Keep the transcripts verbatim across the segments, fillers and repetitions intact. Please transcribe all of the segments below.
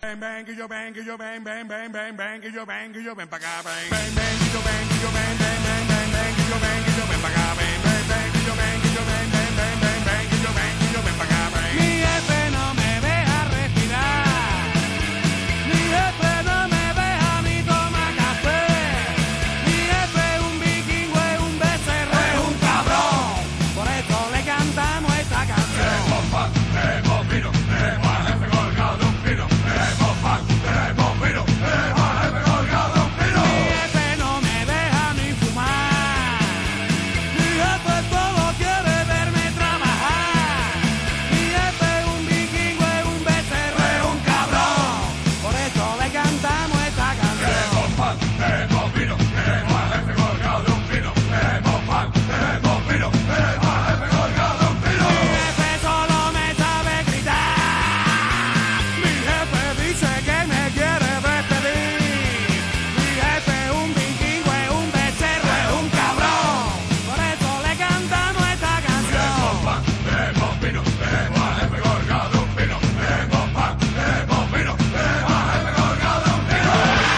ven, ven, que yo ven, que yo ven, ven, ven, ven, ven, que yo ven, que yo ven para acá, ven, ven, ven, que yo ven, que yo ven, ven, ven, ven, ven, que yo ven, que yo ven para acá, ven, ven, ven, que yo ven, que yo ven, ven, ven, ven, ven, que yo ven, que yo ven para acá, ven. Mi jefe no me deja respirar, mi jefe no me deja ni tomar café, mi jefe es un vikingo, es un becerro, es un cabrón, por eso le cantamos esta canción. Hemos pan, hemos vino, hemos al jefe colgado un pino, hemos pan, hemos vino, hemos al jefe colgado un pino. Mi jefe no me deja ni fumar, mi jefe todo quiere verme trabajar, mi jefe es un vikingo, es un becerro, es un cabrón, por eso le cantamos esta canción. Hemos pan, hemos vino, hemos al jefe colgado un pino, hemos pan, hemos vino, hemos al jefe colgado un pino. Mi jefe solo me sabe gritar, mi jefe dice que me quiere despedir, mi jefe es un vikingo, es un becerro, es un cabrón, por eso le cantamos esta canción. Hemos pan, hemos vino, hemos al jefe colgado un pino, hemos pan, hemos vino, hemos al jefe colgado un pino.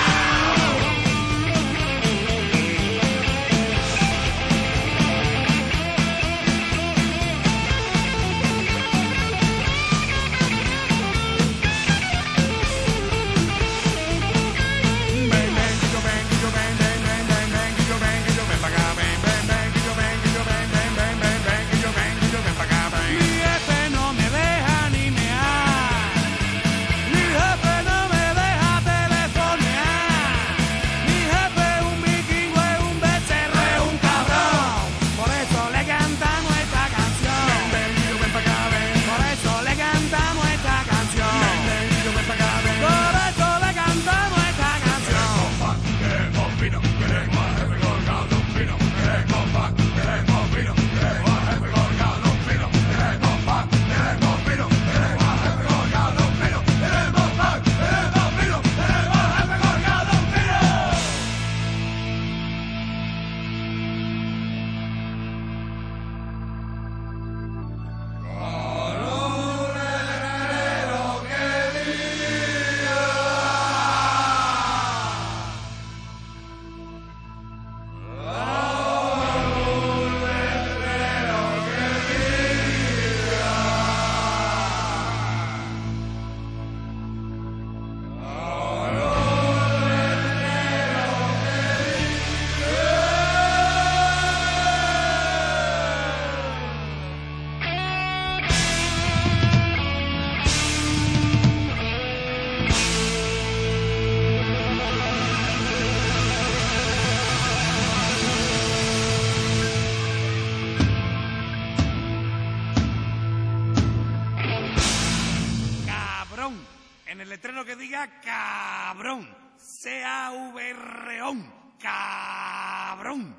Ven, ven, que yo ven, que yo ven, ven, ven, ven, ven, que yo ven, que yo ven para acá, ven, ven, ven, que yo ven, que yo ven, ven, ven, ven, ven, que yo ven, que yo ven para acá, ven. Mi jefe no me deja ni mear, mi jefe no me deja telefonear, mi jefe es un vikingo, es un becerro, es un cabrón, por eso le cantamos esta canción. Ven, que yo ven para acá, ven, Por eso le cantamos esta canción. ven, que yo ven para acá, ven. Por eso le cantamos esta canción. Pan, hemos vino, hemos al jefe colgado un pino, hemos pan, hemos vino, hemos al jefe colgado un pino, hemos pan, hemos vino, hemos al jefe colgado un pino, hemos pan, hemos vino, hemos al jefe colgado un pino. Cabrón. En el letrero que diga cabrón. C A V R O N. Cabrón.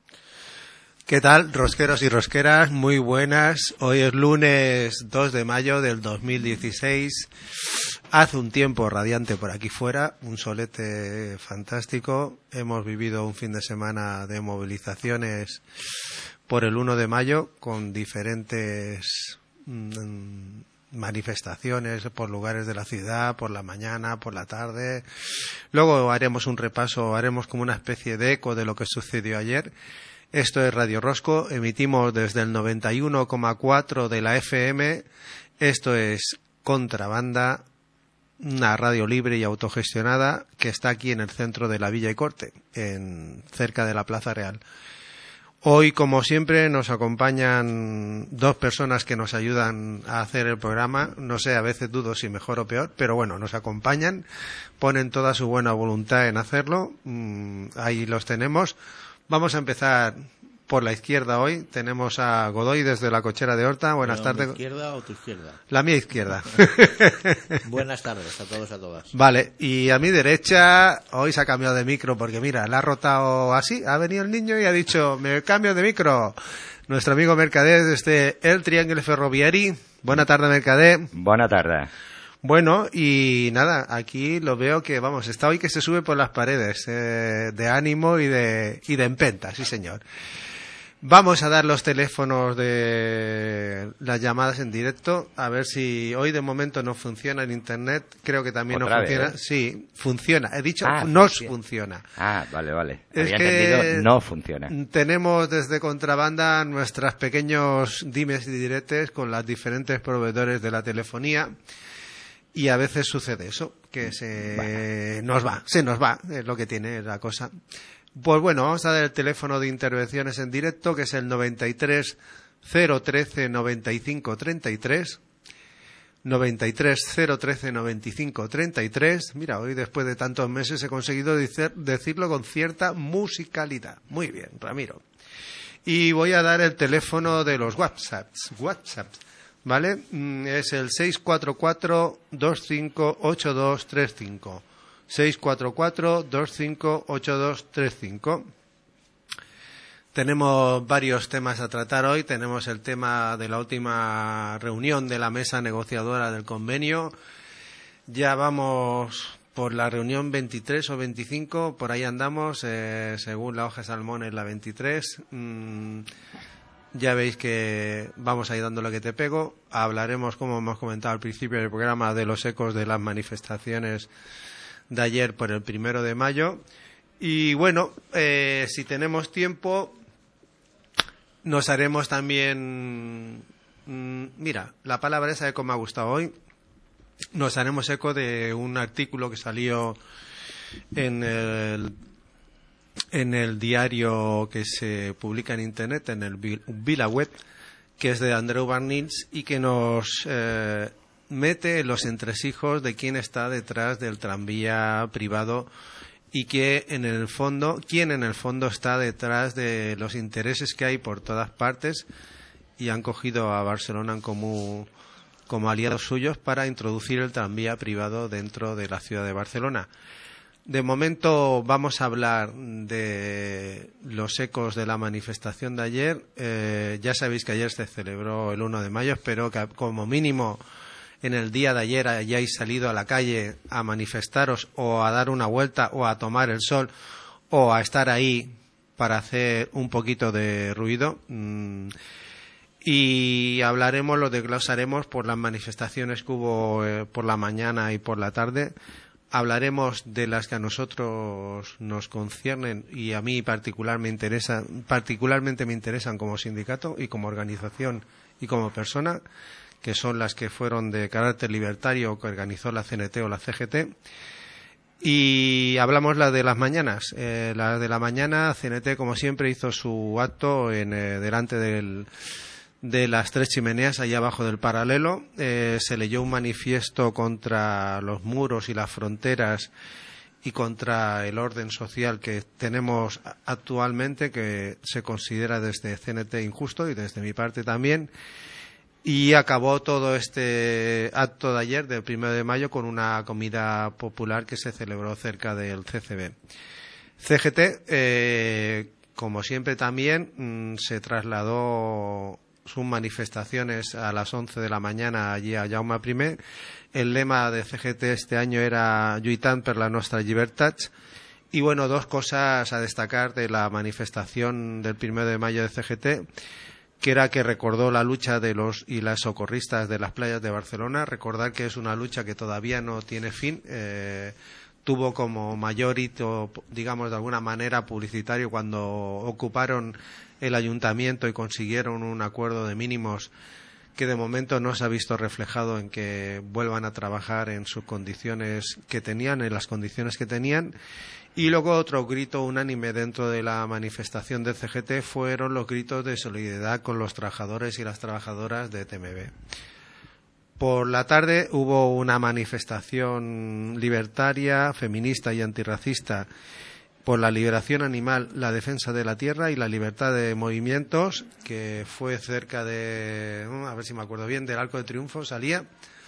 ¿Qué tal, rosqueros y rosqueras? Muy buenas. Hoy es lunes dos de mayo del dos mil dieciséis. Hace un tiempo radiante por aquí fuera, un solete fantástico. Hemos vivido un fin de semana de movilizaciones por el uno de mayo con diferentes mm, manifestaciones por lugares de la ciudad, por la mañana, por la tarde. Luego haremos un repaso, haremos como una especie de eco de lo que sucedió ayer. Esto es Radio Rosco, emitimos desde el noventa y uno coma cuatro de la F M. Esto es Contrabanda, una radio libre y autogestionada que está aquí en el centro de la Villa y Corte, en, cerca de la Plaza Real. Hoy, como siempre, nos acompañan dos personas que nos ayudan a hacer el programa. No sé, a veces dudo si mejor o peor, pero bueno, nos acompañan, ponen toda su buena voluntad en hacerlo. Mm, ahí los tenemos. Vamos a empezar por la izquierda hoy. Tenemos a Godoy desde la Cochera de Horta. Buenas ¿Pero tardes. ¿Mi izquierda o tu izquierda? La mía izquierda. Buenas tardes a todos y a todas. Vale, y a mi derecha, hoy se ha cambiado de micro porque mira, la ha rotado así, ha venido el niño y ha dicho, me cambio de micro. Nuestro amigo Mercader desde el Triángulo Ferroviari. Buena tarde, Mercader. Buena tarde. Bueno, y nada, aquí lo veo que, vamos, está hoy que se sube por las paredes, eh, de ánimo y de, y de empenta, sí señor. Vamos a dar los teléfonos de las llamadas en directo, a ver si hoy de momento no funciona en internet, creo que también no ¿Otra funciona. vez? Sí, funciona, he dicho Ah, nos funciona. funciona. Ah, vale, vale. Es Había que entendido, no funciona. Tenemos desde Contrabanda nuestros pequeños dimes y diretes con los diferentes proveedores de la telefonía y a veces sucede eso, que se Bueno. nos va, se nos va, es lo que tiene la cosa. Pues bueno, vamos a dar el teléfono de intervenciones en directo, que es el noventa y tres cero trece noventa y cinco treinta y tres. noventa y tres cero trece noventa y cinco treinta y tres. Mira, hoy después de tantos meses he conseguido decir, decirlo con cierta musicalidad. Muy bien, Ramiro. Y voy a dar el teléfono de los WhatsApps. WhatsApps, ¿vale? Mm, Es el seis cuatro cuatro dos cinco ocho dos tres cinco. seis cuatro cuatro dos cinco ocho dos tres cinco. Tenemos varios temas a tratar hoy. Tenemos el tema de la última reunión de la mesa negociadora del convenio. Ya vamos por la reunión veintitrés o veinticinco, por ahí andamos, eh, según la hoja Salmón es la veintitrés. Mm, ya veis que vamos ahí dando lo que te pego. Hablaremos, como hemos comentado al principio del programa, de los ecos de las manifestaciones de ayer por el primero de mayo. Y bueno, eh, si tenemos tiempo, nos haremos también, mmm, mira, la palabra esa eco me ha gustado hoy, nos haremos eco de un artículo que salió en el, en el diario que se publica en internet, en el VilaWeb, que es de Andreu Barnils y que nos eh, mete los entresijos de quién está detrás del tranvía privado y que en el fondo, quién en el fondo está detrás de los intereses que hay por todas partes y han cogido a Barcelona como, como aliados suyos para introducir el tranvía privado dentro de la ciudad de Barcelona. De momento vamos a hablar de los ecos de la manifestación de ayer. Eh, ya sabéis que ayer se celebró el uno de mayo, espero que como mínimo en el día de ayer hayáis salido a la calle a manifestaros o a dar una vuelta o a tomar el sol o a estar ahí para hacer un poquito de ruido. Mm. Y hablaremos, lo desglosaremos por las manifestaciones que hubo eh, por la mañana y por la tarde. Hablaremos de las que a nosotros nos conciernen y a mí particular me interesa, particularmente me interesan como sindicato y como organización y como persona, que son las que fueron de carácter libertario que organizó la C N T o la C G T. Y hablamos la de las mañanas. Eh, la de la mañana, C N T, como siempre, hizo su acto en, eh, delante del, de las tres chimeneas, allá abajo del Paralelo. Eh, se leyó un manifiesto contra los muros y las fronteras y contra el orden social que tenemos actualmente, que se considera desde C N T injusto y desde mi parte también. Y acabó todo este acto de ayer, del primero de mayo, con una comida popular que se celebró cerca del C C B. C G T, eh, como siempre también, mmm, se trasladó sus manifestaciones a las once de la mañana allí a Jaume I. El lema de C G T este año era «Lluitant per la nostra llibertats». Y bueno, dos cosas a destacar de la manifestación del primero de mayo de C G T, que era que recordó la lucha de los y las socorristas de las playas de Barcelona. Recordar que es una lucha que todavía no tiene fin. Eh, tuvo como mayor hito, digamos de alguna manera, publicitario cuando ocuparon el ayuntamiento y consiguieron un acuerdo de mínimos que de momento no se ha visto reflejado en que vuelvan a trabajar en sus condiciones que tenían, en las condiciones que tenían. Y luego otro grito unánime dentro de la manifestación del C G T fueron los gritos de solidaridad con los trabajadores y las trabajadoras de T M B. Por la tarde hubo una manifestación libertaria, feminista y antirracista por la liberación animal, la defensa de la tierra y la libertad de movimientos, que fue cerca de, a ver si me acuerdo bien, del Arco de Triunfo, salía.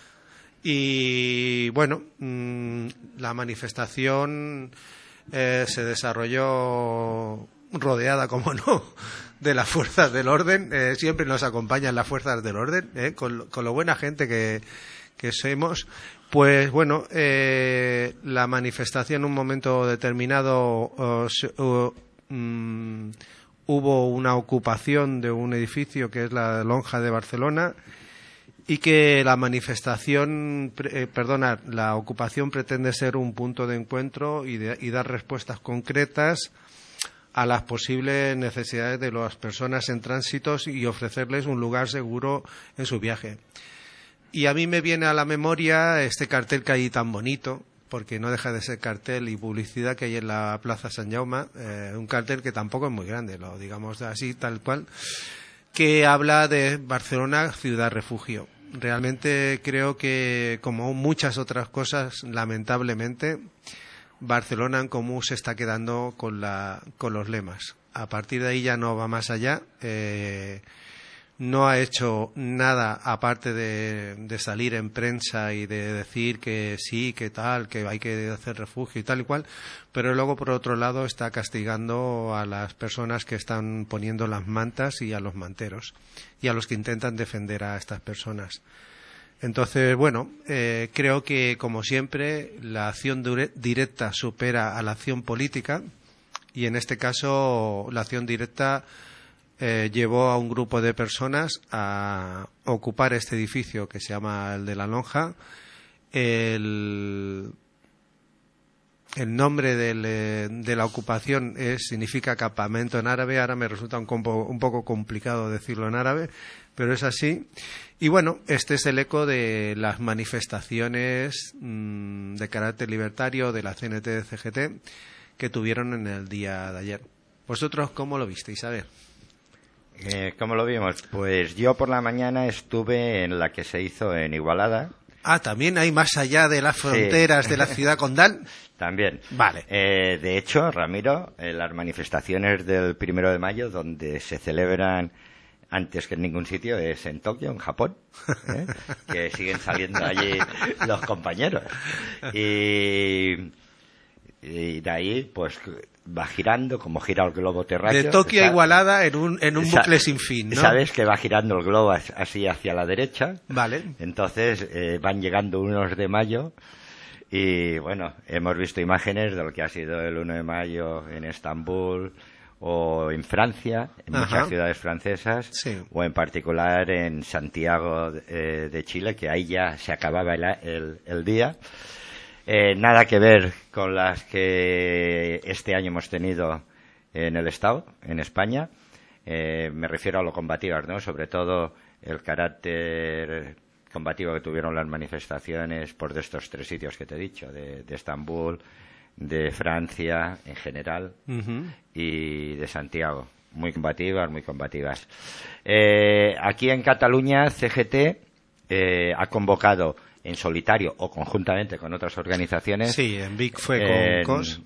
Y bueno, mmm, la manifestación eh, se desarrolló rodeada, como no, de las fuerzas del orden. Eh, siempre nos acompañan las fuerzas del orden, eh, con, con lo buena gente que, que somos. Pues bueno, eh, la manifestación en un momento determinado uh, uh, um, hubo una ocupación de un edificio que es la Lonja de Barcelona y que la manifestación, eh, perdona, la ocupación pretende ser un punto de encuentro y, de, y dar respuestas concretas a las posibles necesidades de las personas en tránsitos y ofrecerles un lugar seguro en su viaje. Y a mí me viene a la memoria este cartel que hay tan bonito, porque no deja de ser cartel y publicidad que hay en la Plaza Sant Jaume, eh, un cartel que tampoco es muy grande, lo digamos así, tal cual, que habla de Barcelona ciudad refugio. Realmente creo que, como muchas otras cosas, lamentablemente, Barcelona en común se está quedando con, la, con los lemas. A partir de ahí ya no va más allá. Eh, no ha hecho nada aparte de, de salir en prensa y de decir que sí, que tal, que hay que hacer refugio y tal y cual, pero luego por otro lado está castigando a las personas que están poniendo las mantas y a los manteros y a los que intentan defender a estas personas. Entonces, bueno, eh, creo que, como siempre, la acción directa supera a la acción política y, en este caso, la acción directa eh, llevó a un grupo de personas a ocupar este edificio que se llama el de la Lonja. El, el nombre del, eh, de la ocupación es, significa campamento en árabe. Ahora me resulta un, compo, un poco complicado decirlo en árabe, pero es así. Y bueno, este es el eco de las manifestaciones mmm, de carácter libertario de la C N T de C G T que tuvieron en el día de ayer. ¿Vosotros cómo lo visteis? A ver. Eh, ¿Cómo lo vimos? Pues yo por la mañana estuve en la que se hizo en Igualada. Ah, ¿también hay más allá de las fronteras sí. de la ciudad condal? También. Vale. Eh, de hecho, Ramiro, eh, las manifestaciones del primero de mayo, donde se celebran antes que en ningún sitio, es en Tokio, en Japón, ¿eh? que siguen saliendo allí los compañeros. Y, y de ahí, pues, va girando como gira el globo terráqueo. De Tokio a Igualada en un, en un bucle sin fin, ¿no? Sabes que va girando el globo así hacia la derecha. Vale. Entonces, eh, van llegando unos de mayo. Y, bueno, hemos visto imágenes de lo que ha sido el uno de mayo en Estambul, o en Francia, en Ajá. muchas ciudades francesas, sí. o en particular en Santiago eh, de Chile, que ahí ya se acababa el, el, el día. Eh, nada que ver con las que este año hemos tenido en el Estado, en España. Eh, me refiero a lo combativas, ¿no? Sobre todo el carácter combativo que tuvieron las manifestaciones por de estos tres sitios que te he dicho, de, de Estambul, de Francia en general uh-huh. y de Santiago. Muy combativas, muy combativas. Eh, aquí en Cataluña, C G T eh, ha convocado en solitario o conjuntamente con otras organizaciones. Sí, en Vic fue con en, Cos.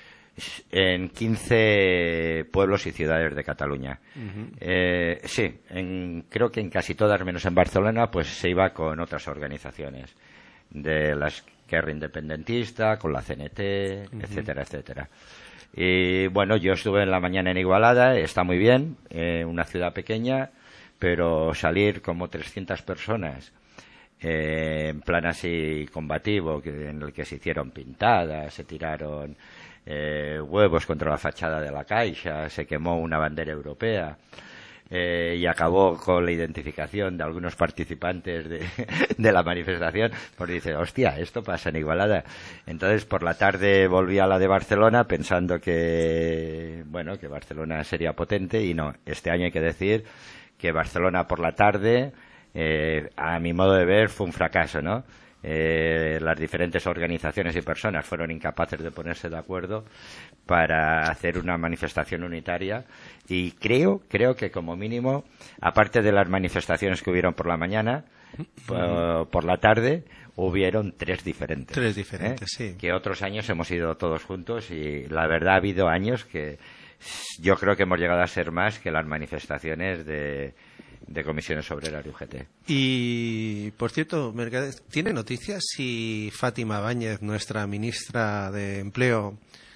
En quince pueblos y ciudades de Cataluña. Uh-huh. Eh, sí, en, creo que en casi todas, menos en Barcelona, pues se iba con otras organizaciones de las Esquerra Independentista, con la C N T, uh-huh. etcétera, etcétera. Y bueno, yo estuve en la mañana en Igualada, está muy bien, eh, una ciudad pequeña, pero salir como trescientas personas eh, en plan así combativo, que, en el que se hicieron pintadas, se tiraron eh, huevos contra la fachada de la Caixa, se quemó una bandera europea. Eh, y acabó con la identificación de algunos participantes de, de la manifestación, pues dice, hostia, esto pasa en Igualada. Entonces por la tarde volví a la de Barcelona pensando que, bueno, que Barcelona sería potente, y no, este año hay que decir que Barcelona por la tarde, eh, a mi modo de ver, fue un fracaso, ¿no? Eh, las diferentes organizaciones y personas fueron incapaces de ponerse de acuerdo para hacer una manifestación unitaria, y creo creo que como mínimo, aparte de las manifestaciones que hubieron por la mañana, por, por la tarde hubieron tres diferentes. Tres diferentes, ¿eh? sí. Que otros años hemos ido todos juntos, y la verdad ha habido años que yo creo que hemos llegado a ser más que las manifestaciones de de Comisiones Obreras y U G T. Y, por cierto, Mercader, ¿tiene noticias si Fátima Báñez, nuestra ministra de Empleo,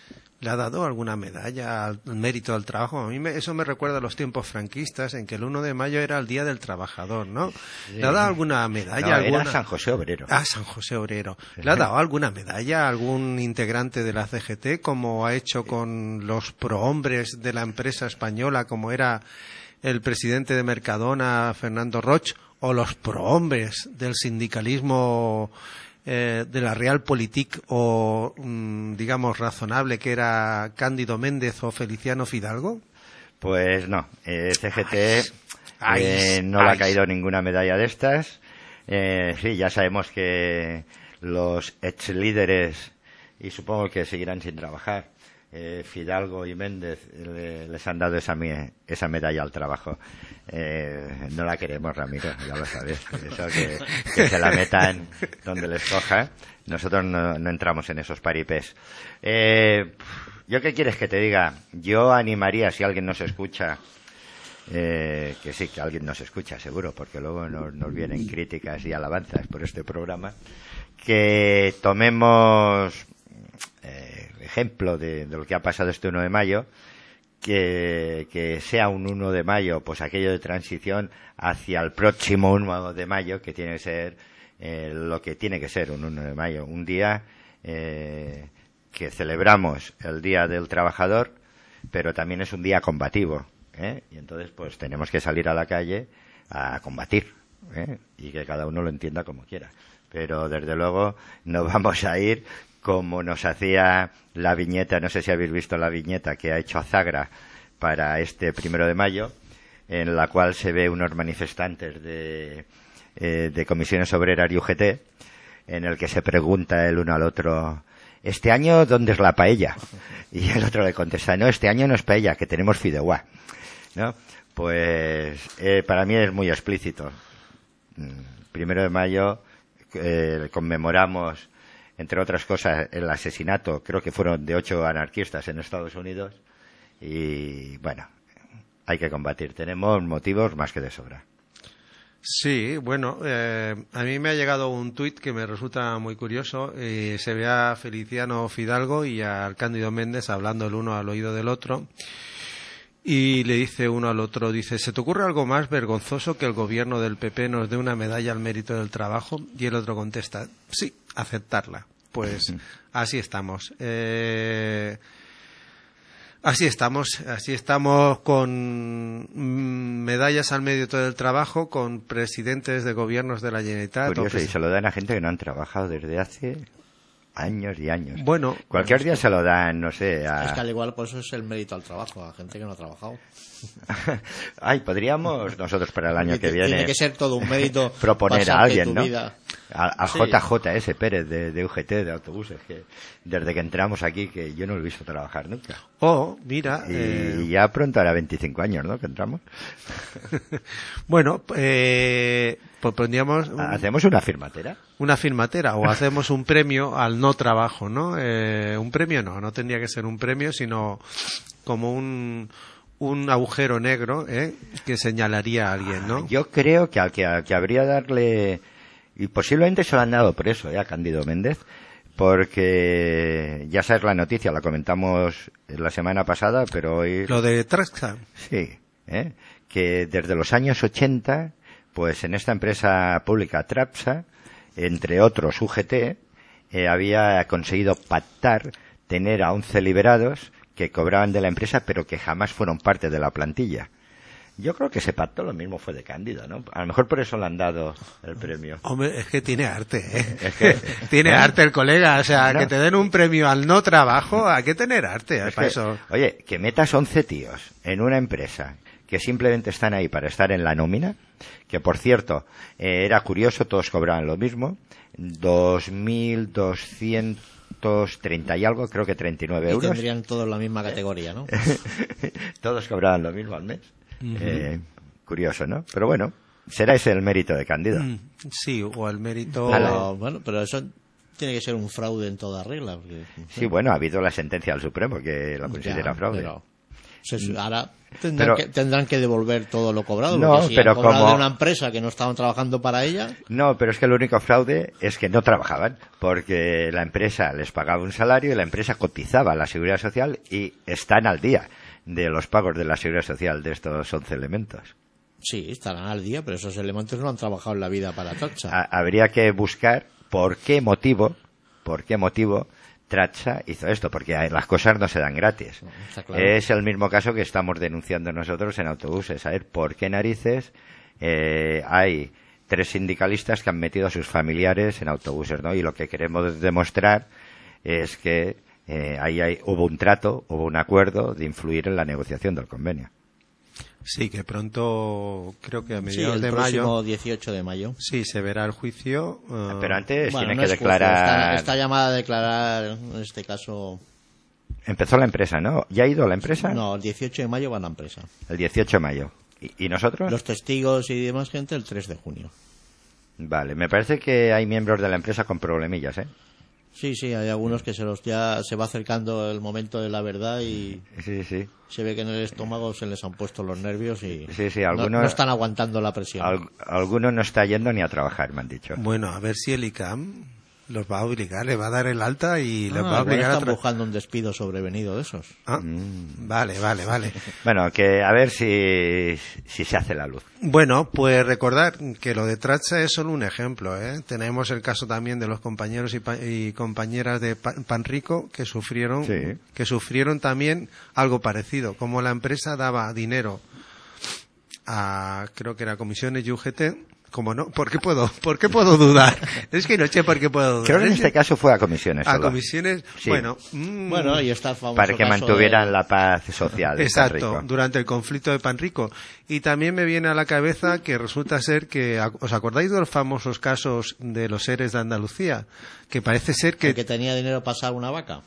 ¿Le ha dado alguna medalla al mérito del trabajo? A mí me, eso me recuerda a los tiempos franquistas, en que el uno de mayo era el Día del Trabajador, ¿no? Sí. ¿Le ha dado alguna medalla? No, alguna... era San José Obrero. Ah, San José Obrero. ¿Le ha dado alguna medalla a algún integrante de la C G T, como ha hecho con los prohombres de la empresa española, como era el presidente de Mercadona, Fernando Roch, o los prohombres del sindicalismo eh, de la Realpolitik, o mm, digamos razonable, que era Cándido Méndez o Feliciano Fidalgo? Pues no, eh, C G T Ay, eh, no ay. le ha caído ninguna medalla de estas. Eh, sí, ya sabemos que los ex líderes, y supongo que seguirán sin trabajar, eh, Fidalgo y Méndez le, les han dado esa, esa medalla al trabajo. Eh, no la queremos, Ramiro, ya lo sabes. Eso que, que se la metan donde les coja. Nosotros no, no entramos en esos paripés. Eh, ¿Yo qué quieres que te diga? Yo animaría, si alguien nos escucha, eh, que sí, que alguien nos escucha, seguro, porque luego nos, nos vienen críticas y alabanzas por este programa, que tomemos eh, ejemplo de, de lo que ha pasado este uno de mayo, que, que sea un uno de mayo, pues aquello de transición hacia el próximo uno de mayo, que tiene que ser eh, lo que tiene que ser un uno de mayo, un día eh, que celebramos el Día del Trabajador, pero también es un día combativo, ¿eh? Y entonces pues tenemos que salir a la calle a combatir, ¿eh? Y que cada uno lo entienda como quiera, pero desde luego no vamos a ir como nos hacía la viñeta, no sé si habéis visto la viñeta que ha hecho Azagra para este primero de mayo, en la cual se ve unos manifestantes de, eh, de comisiones obreras y U G T, en el que se pregunta el uno al otro: ¿este año dónde es la paella? Y el otro le contesta: no, este año no es paella, que tenemos fideuá, ¿no? Pues eh, para mí es muy explícito. Primero de mayo eh, conmemoramos, entre otras cosas, el asesinato, creo que fueron de ocho anarquistas en Estados Unidos, y bueno, hay que combatir. Tenemos motivos más que de sobra. Sí, bueno, eh, a mí me ha llegado un tuit que me resulta muy curioso. Eh, se ve a Feliciano Fidalgo y a Cándido Méndez hablando el uno al oído del otro, y le dice uno al otro, dice: ¿se te ocurre algo más vergonzoso que el gobierno del P P nos dé una medalla al mérito del trabajo? Y el otro contesta: sí, aceptarla. Pues así estamos. Eh, así estamos. Así estamos con medallas al mérito del trabajo, con presidentes de gobiernos de la Generalitat. Curioso, y se lo dan a gente que no han trabajado desde hace años y años. Bueno, cualquier día se lo dan, no sé, a... Es que al igual por eso es el mérito al trabajo, a gente que no ha trabajado. Ay, podríamos nosotros para el año que Tiene viene que ser todo un mérito proponer a pasarte alguien, tu ¿no? vida. A, a Sí. J J S Pérez de, de U G T, de autobuses, que desde que entramos aquí, que yo no lo he visto trabajar nunca. oh, mira. Y eh, ya pronto hará veinticinco años, ¿no?, que entramos. bueno, eh, pues pondríamos un- ¿Hacemos una firmatera? una firmatera o hacemos un premio al no trabajo, ¿no? Eh, un premio no, no tendría que ser un premio, sino como un, un agujero negro, ¿eh?, que señalaría a alguien, ¿no? Yo creo que al que, al que habría darle, y posiblemente se lo han dado por eso, ¿eh?, a Cándido Méndez, porque ya sabes la noticia, la comentamos la semana pasada, pero hoy... Lo de Traxa. Sí, ¿eh?, que desde los años ochenta, pues en esta empresa pública Trapsa, entre otros U G T, eh, había conseguido pactar tener a once liberados que cobraban de la empresa, pero que jamás fueron parte de la plantilla. Yo creo que ese pacto lo mismo fue de Cándido, ¿no? A lo mejor por eso le han dado el premio. Hombre, es que tiene arte, ¿eh? Es que- tiene ¿eh? arte el colega, o sea, No. que te den un premio al no trabajo, hay que tener arte, Es para que, eso. Oye, que metas once tíos en una empresa que simplemente están ahí para estar en la nómina, que por cierto, eh, era curioso, todos cobraban lo mismo, dos mil doscientos treinta y algo, creo que treinta y nueve Y euros. tendrían todos la misma categoría, ¿no? Todos cobraban lo mismo al mes. Eh, curioso, ¿no? Pero bueno, será ese el mérito de Cándido. Mm, sí, o el mérito... Pero, bueno, pero eso tiene que ser un fraude en toda regla. Porque, Sí, bueno, ha habido la sentencia del Supremo que lo considera Ya, fraude. pero se- ahora Tendrán, Pero- que, tendrán que devolver todo lo cobrado. No, porque si pero han cobrado como- de una empresa que no estaban trabajando para ella. No, pero es que el único fraude es que no trabajaban, porque la empresa les pagaba un salario y la empresa cotizaba a la Seguridad Social y están al día de los pagos de la Seguridad Social de estos once elementos. Sí, estarán al día, pero esos elementos no han trabajado en la vida para Tracha. Ha- habría que buscar por qué motivo, por qué motivo Tracha hizo esto, porque las cosas no se dan gratis. No, está claro. Es el mismo caso que estamos denunciando nosotros en autobuses, a ver por qué narices eh, hay tres sindicalistas que han metido a sus familiares en autobuses, ¿no? Y lo que queremos demostrar es que eh, ahí hay, hubo un trato, hubo un acuerdo de influir en la negociación del convenio. Sí, que pronto, creo que a Sí, mediados el de próximo mayo, dieciocho de mayo. sí, se verá el juicio. eh, Pero antes Bueno, tienen no que es juicio, declarar... Está, está llamada a declarar, en este caso. Empezó la empresa, ¿no? ¿Ya ha ido la empresa? No, el dieciocho de mayo van a la empresa. El dieciocho de mayo. ¿Y, y nosotros? Los testigos y demás gente el tres de junio. Vale, me parece que hay miembros de la empresa con problemillas, ¿eh? Sí, sí, hay algunos que se los ya se va acercando el momento de la verdad y Sí, sí. se ve que en el estómago se les han puesto los nervios y Sí, sí, no- algunos- no, están aguantando la presión. Al- alguno no está yendo ni a trabajar, me han dicho. Bueno, a ver si el I C A M los va a obligar, le va a dar el alta y les Ah, va a igual obligar a están tra- buscando un despido sobrevenido de esos. Ah, Mm. Vale, vale, vale. Bueno, que a ver si, si se hace la luz. Bueno, pues recordar que lo de Tracha es solo un ejemplo, ¿eh? Tenemos el caso también de los compañeros y, pa- y compañeras de Pa- Panrico que sufrieron, Sí. que sufrieron también algo parecido, como la empresa daba dinero a, creo que era Comisiones y U G T, como no, ¿por qué puedo, por qué puedo dudar? Es que no sé por qué puedo dudar. Creo que en Es este que caso fue a comisiones. a solo, comisiones, Sí. bueno, mm, Bueno, y está el famoso para que caso mantuvieran de- la paz social. en Exacto, Panrico. durante el conflicto de Panrico. Y también me viene a la cabeza que resulta ser que, ¿os acordáis de los famosos casos de los seres de Andalucía? Que parece ser el que, que tenía dinero para pasar una vaca.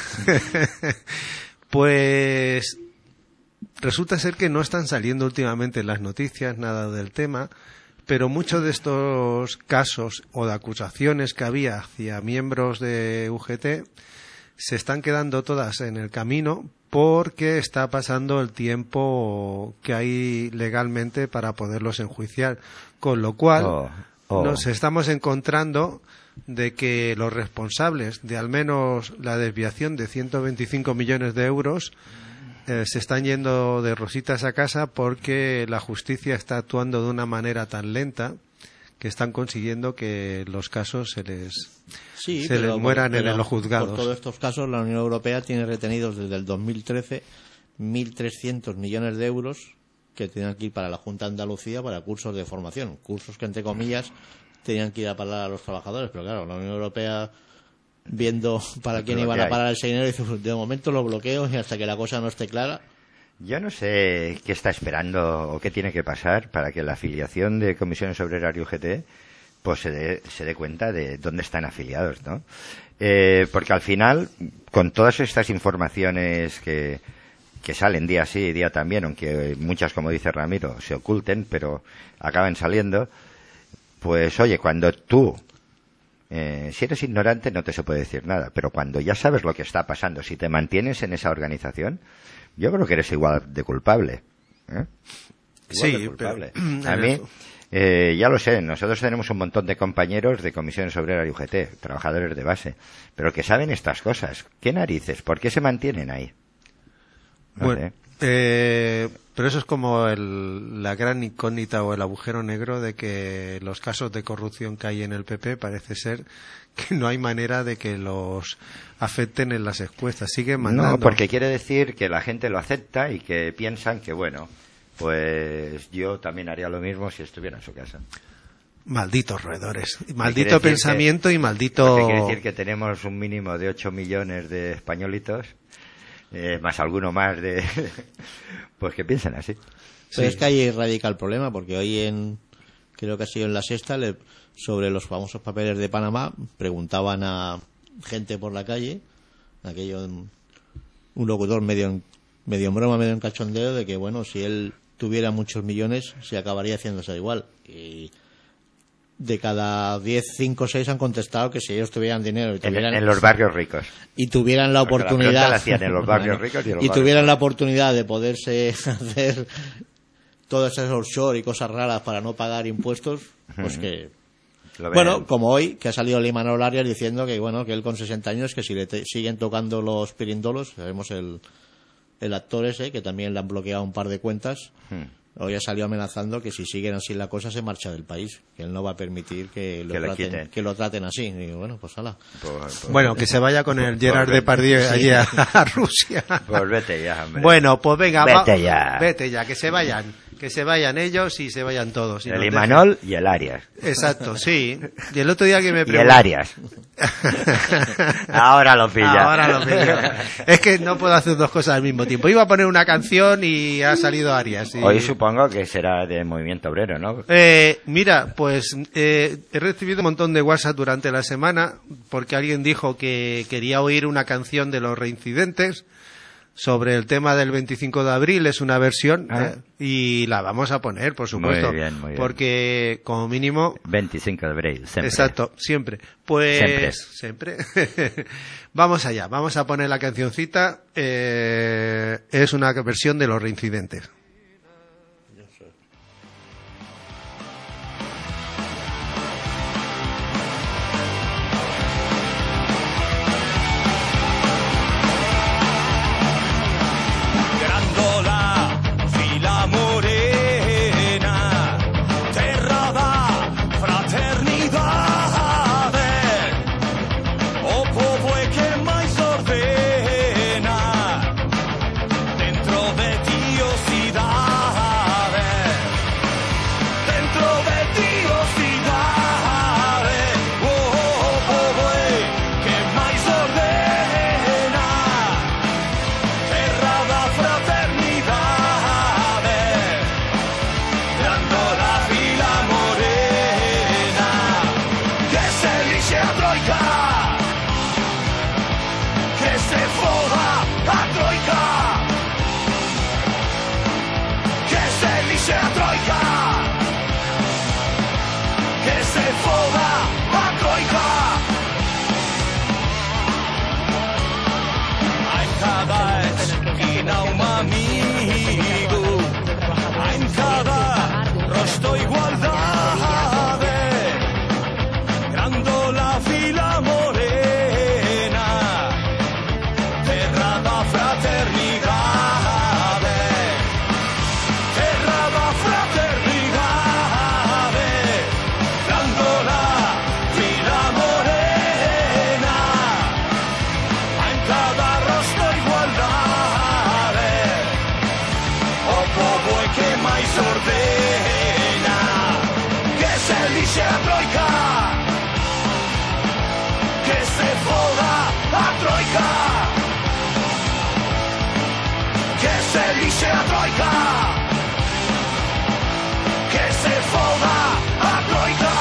pues, resulta ser que no están saliendo últimamente en las noticias nada del tema, pero muchos de estos casos o de acusaciones que había hacia miembros de U G T se están quedando todas en el camino porque está pasando el tiempo que hay legalmente para poderlos enjuiciar, con lo cual Oh, oh. nos estamos encontrando de que los responsables de al menos la desviación de ciento veinticinco millones de euros eh, se están yendo de rositas a casa porque la justicia está actuando de una manera tan lenta que están consiguiendo que los casos se les Sí, se pero- les mueran pero en los juzgados. Por todos estos casos, la Unión Europea tiene retenidos desde el dos mil trece mil trescientos millones de euros que tenían que ir para la Junta de Andalucía para cursos de formación. Cursos que, entre comillas, tenían que ir a parar a los trabajadores. Pero claro, la Unión Europea, viendo para quién Lo iban que a hay. parar ese dinero, dice, "Pues, de momento lo bloqueo y hasta que la cosa no esté clara". Yo no sé qué está esperando o qué tiene que pasar para que la afiliación de Comisiones Obreras y U G T pues se dé, se dé cuenta de dónde están afiliados, ¿no? Eh, porque al final, con todas estas informaciones que, que salen día sí y día también, aunque muchas, como dice Ramiro, se oculten, pero acaban saliendo, pues oye, cuando tú, eh, si eres ignorante no te se puede decir nada, pero cuando ya sabes lo que está pasando, si te mantienes en esa organización, yo creo que eres igual de culpable. ¿eh? Igual Sí, de culpable. pero- A mí, eh, ya lo sé, nosotros tenemos un montón de compañeros de Comisiones Obreras y U G T, trabajadores de base, pero que saben estas cosas. ¿Qué narices? ¿Por qué se mantienen ahí? No Bueno, sé. eh, pero eso es como el- la gran incógnita o el agujero negro de que los casos de corrupción que hay en el P P parece ser que no hay manera de que los afecten en las encuestas. Siguen mandando. No, porque quiere decir que la gente lo acepta y que piensan que, bueno, pues yo también haría lo mismo si estuviera en su casa. Malditos roedores. quiere Maldito decir pensamiento y Porque maldito. quiere decir que tenemos un mínimo de ocho millones de españolitos, eh, más alguno más de... pues que piensan así. Pero es que ahí radica el problema, porque hoy en, creo que ha sido en La Sexta, le- sobre los famosos papeles de Panamá, preguntaban a gente por la calle, aquello, en- un locutor medio en, medio en broma, medio en cachondeo, de que, bueno, si él tuviera muchos millones, se acabaría haciéndose igual. Y de cada diez, cinco o seis han contestado que si ellos tuvieran dinero y En, tuvieran, en los barrios ricos. y tuvieran la Porque la pregunta oportunidad la hacían en los barrios ricos y en los y barrios tuvieran la pobres. oportunidad de poderse hacer todas esas offshore y cosas raras para no pagar impuestos, pues que Lo ven. bueno, como hoy, que ha salido Imanol Arias diciendo que bueno, que él con sesenta años, que si le te- siguen tocando los pirindolos, sabemos el, el actor ese, que también le han bloqueado un par de cuentas, Hmm. hoy ha salido amenazando que si siguen así la cosa se marcha del país, que él no va a permitir que lo, Que le traten, quiten. que lo traten así. Y digo, bueno, pues hala. Pues, pues- Bueno, que se vaya con el Pues Gerard vete. Depardieu allí a, a Rusia. Pues vete ya, hombre. Bueno, pues venga, Vete va- ya. vete ya, que se vayan, que se vayan ellos y se vayan todos. y El nos Imanol y el Arias. dejen. Exacto, sí. Y el otro día que me Y el preguntó... Arias. Ahora lo pilla. Ahora lo pillo. Es que no puedo hacer dos cosas al mismo tiempo. Iba a poner una canción y ha salido Arias. y- Hoy supongo que será de movimiento obrero, ¿no? Eh, mira, pues eh, he recibido un montón de WhatsApp durante la semana porque alguien dijo que quería oír una canción de los reincidentes sobre el tema del veinticinco de abril, es una versión Ah. eh, y la vamos a poner, por supuesto, Muy bien, muy bien. porque como mínimo veinticinco de abril, siempre. exacto, siempre. Pues siempre. Vamos allá, vamos a poner la cancioncita. eh, es una versión de los reincidentes. Grandola, fila morena, terra da fraternidade, o povo é que mais ordena, dentro de ti o cidade, dentro de ti o cidade, o povo é que mais ordena, terra da fraternidade, grandola fila morena, que se lixe a troika, que se foda a troika, que se lixe a troika, que se foda a troika. Em cada esquina um amigo, em cada rosto igualdade, grandola fila morena, terra da fraternidade, terra da fraternidade, grandola fila morena, em cada rosto igualdade, o povo é que mais ordena, que se lixe a troika, que se foda a troika, que se lixe a troika, que se foda a troika.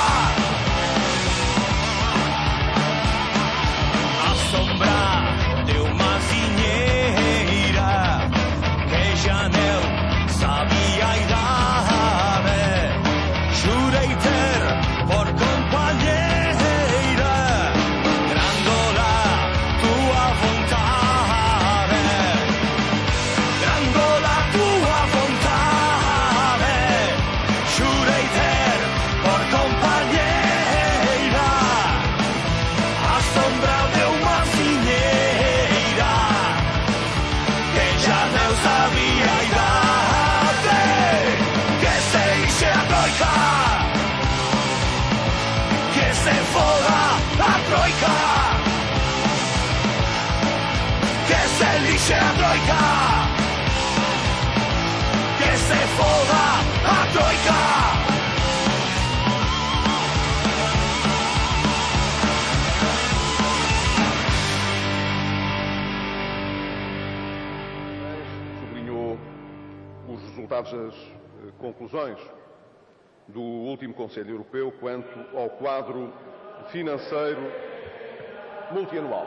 A sombra de uma zinheira que já não sabia a idade, jurei ter por companheira, grandola tua vontade, grandola tua vontade, jurei ter por companheira, a sombra de uma zinheira que já não sabia a idade, que se lixe a troika, que se foda a troika, que se lixe a troika, que se foda a troika. Sublinhou os resultados das eh, conclusões do último Conselho Europeu quanto ao quadro financeiro multianual.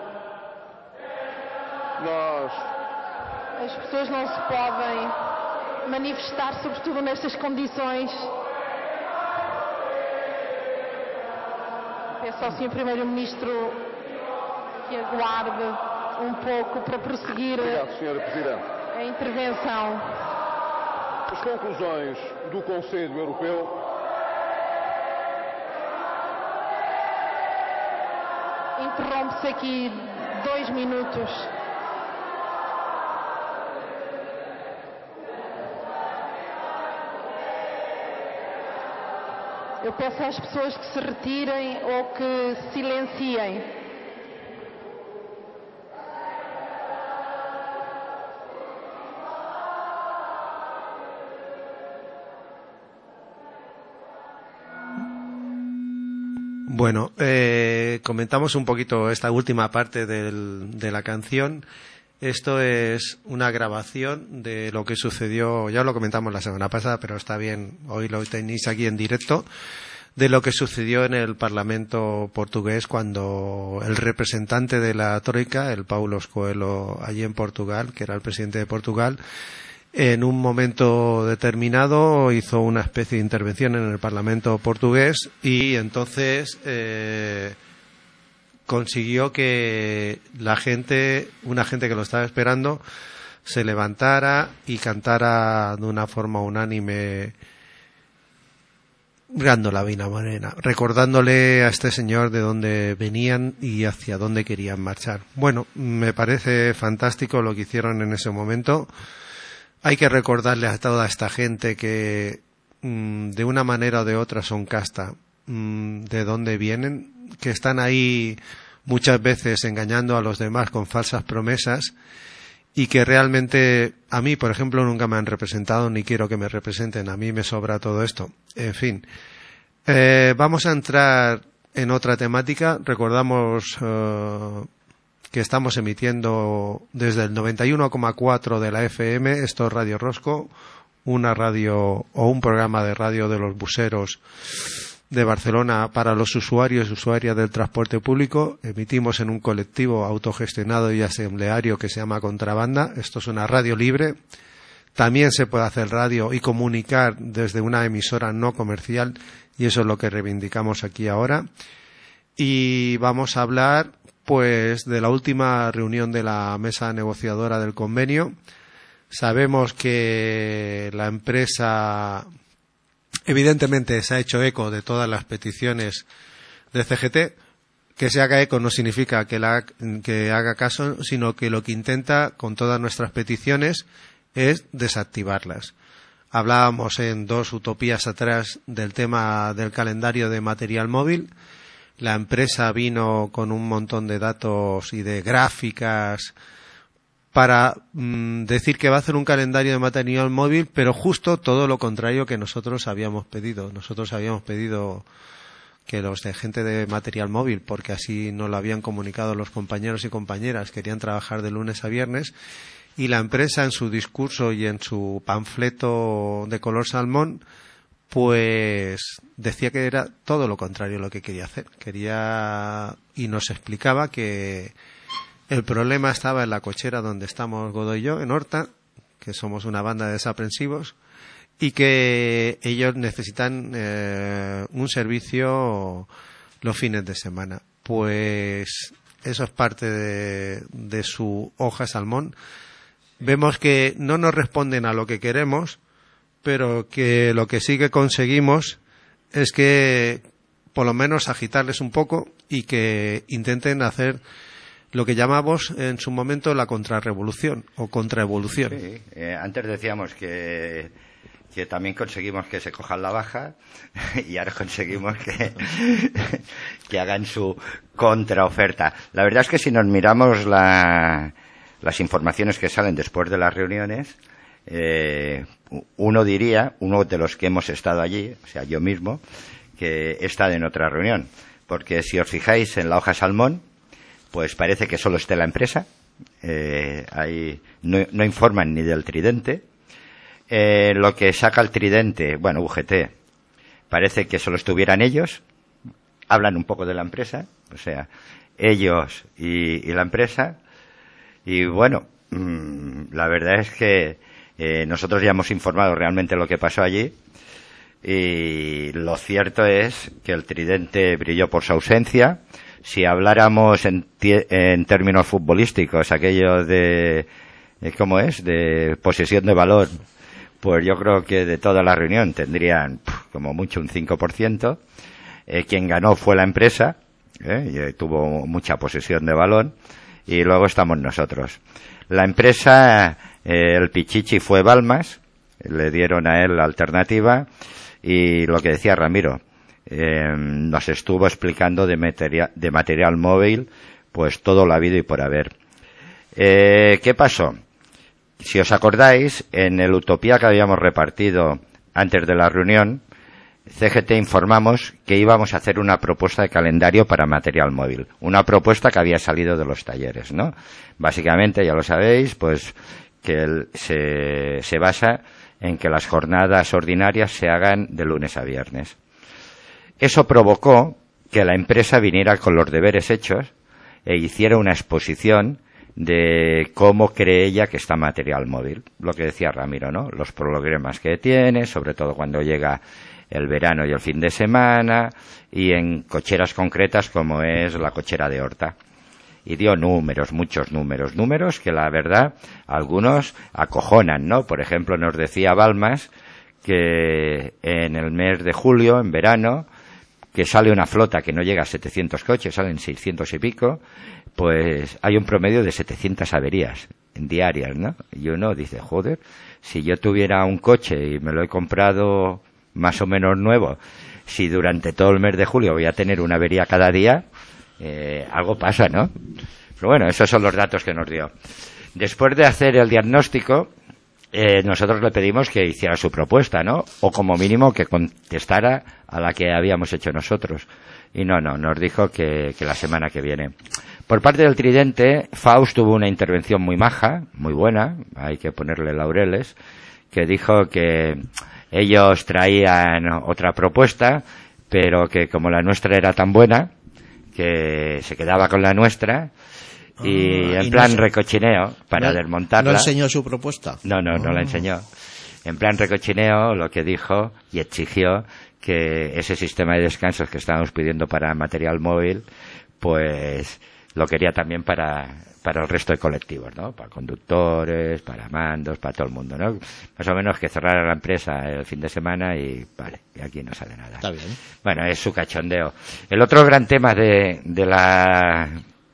Nós As pessoas não se podem manifestar, sobretudo nestas condições. Peço ao senhor Primeiro-Ministro que aguarde um pouco para prosseguir Obrigado, senhora Presidente. a intervenção. As conclusões do Conselho Europeu Interrompe-se aqui dois minutos. Eu peço às pessoas que se retirem ou que se silenciem. Bueno, eh, comentamos un poquito esta última parte del, de la canción. Esto es una grabación de lo que sucedió, ya lo comentamos la semana pasada, pero está bien, hoy lo tenéis aquí en directo, de lo que sucedió en el Parlamento portugués cuando el representante de la Troika, el Paulo Coelho, allí en Portugal, que era el presidente de Portugal, en un momento determinado hizo una especie de intervención en el Parlamento portugués y entonces eh, consiguió que la gente, una gente que lo estaba esperando, se levantara y cantara de una forma unánime Gando la Vina Morena, recordándole a este señor de dónde venían y hacia dónde querían marchar. Bueno, me parece fantástico lo que hicieron en ese momento. Hay que recordarle a toda esta gente que mmm, de una manera o de otra son casta, mmm, de dónde vienen, que están ahí muchas veces engañando a los demás con falsas promesas y que realmente a mí, por ejemplo, nunca me han representado ni quiero que me representen. A mí me sobra todo esto. En fin, eh, vamos a entrar en otra temática. Recordamos uh, que estamos emitiendo desde el noventa y uno coma cuatro de la F M, esto es Radio Rosco, una radio o un programa de radio de los buseros de Barcelona para los usuarios y usuarias del transporte público. Emitimos en un colectivo autogestionado y asambleario que se llama Contrabanda. Esto es una radio libre. También se puede hacer radio y comunicar desde una emisora no comercial y eso es lo que reivindicamos aquí ahora. Y vamos a hablar pues de la última reunión de la mesa negociadora del convenio. Sabemos que la empresa evidentemente se ha hecho eco de todas las peticiones de C G T. Que se haga eco no significa que, la, que haga caso, sino que lo que intenta con todas nuestras peticiones es desactivarlas. Hablábamos en dos utopías atrás del tema del calendario de material móvil. La empresa vino con un montón de datos y de gráficas para mmm, decir que va a hacer un calendario de material móvil, pero justo todo lo contrario que nosotros habíamos pedido. Nosotros habíamos pedido que los de gente de material móvil, porque así nos lo habían comunicado los compañeros y compañeras, querían trabajar de lunes a viernes, y la empresa en su discurso y en su panfleto de color salmón pues decía que era todo lo contrario lo que quería hacer. Quería y nos explicaba que el problema estaba en la cochera donde estamos Godoy y yo, en Horta, que somos una banda de desaprensivos, y que ellos necesitan eh, un servicio los fines de semana. Pues eso es parte de, de su hoja salmón. Vemos que no nos responden a lo que queremos, pero que lo que sí que conseguimos es que por lo menos agitarles un poco y que intenten hacer lo que llamamos en su momento la contrarrevolución o contraevolución. Sí, eh, antes decíamos que, que también conseguimos que se cojan la baja y ahora conseguimos que, que hagan su contraoferta. La verdad es que si nos miramos la, las informaciones que salen después de las reuniones, eh, uno diría, uno de los que hemos estado allí, o sea, yo mismo, que he estado en otra reunión. Porque si os fijáis en la hoja salmón, pues parece que solo esté la empresa. Eh, ahí no, no informan ni del Tridente. Eh, lo que saca el Tridente, bueno, U G T, parece que solo estuvieran ellos. Hablan un poco de la empresa, o sea, ellos y, y la empresa. Y bueno, mmm, la verdad es que eh, nosotros ya hemos informado realmente lo que pasó allí. y lo cierto es que el tridente brilló por su ausencia. Si habláramos en, en términos futbolísticos, aquello de, de, ¿cómo es?, de posesión de balón, pues yo creo que de toda la reunión tendrían puf, como mucho un cinco por ciento. Eh, quien ganó fue la empresa, eh, tuvo mucha posesión de balón, y luego estamos nosotros. La empresa, eh, el pichichi fue Balmas, le dieron a él la alternativa, y lo que decía Ramiro, eh, nos estuvo explicando de, materia, de material móvil, pues todo lo habido y por haber. Eh, ¿Qué pasó? Si os acordáis, en el Utopía que habíamos repartido antes de la reunión, C G T informamos que íbamos a hacer una propuesta de calendario para material móvil. Una propuesta que había salido de los talleres, ¿no? Básicamente, ya lo sabéis, pues que el, se, se basa en que las jornadas ordinarias se hagan de lunes a viernes. Eso provocó que la empresa viniera con los deberes hechos e hiciera una exposición de cómo cree ella que está material móvil. Lo que decía Ramiro, ¿no? Los problemas que tiene, sobre todo cuando llega el verano y el fin de semana, y en cocheras concretas como es la cochera de Horta. Y dio números, muchos números, números que la verdad algunos acojonan, ¿no? Por ejemplo, nos decía Balmas que en el mes de julio, en verano, que sale una flota que no llega a setecientos coches, salen seiscientos y pico, pues hay un promedio de setecientas averías diarias, ¿no? Y uno dice, joder, si yo tuviera un coche y me lo he comprado más o menos nuevo, si durante todo el mes de julio voy a tener una avería cada día, eh, algo pasa, ¿no? Pero bueno, esos son los datos que nos dio. Después de hacer el diagnóstico, eh, nosotros le pedimos que hiciera su propuesta, ¿no? O como mínimo que contestara a la que habíamos hecho nosotros. Y no, no, nos dijo que, que la semana que viene. Por parte del tridente, Faust tuvo una intervención muy maja, muy buena, hay que ponerle laureles, que dijo que ellos traían otra propuesta, pero que como la nuestra era tan buena, que se quedaba con la nuestra, y ah, en y plan no, recochineo, para no, desmontarla. ¿No enseñó su propuesta? No, no, no oh. la enseñó. En plan recochineo, lo que dijo y exigió que ese sistema de descansos que estábamos pidiendo para material móvil, pues lo quería también para, para el resto de colectivos, ¿no? Para conductores, para mandos, para todo el mundo, ¿no? Más o menos que cerrara la empresa el fin de semana y vale, y aquí no sale nada. Está bien. Bueno, es su cachondeo. El otro gran tema de, de la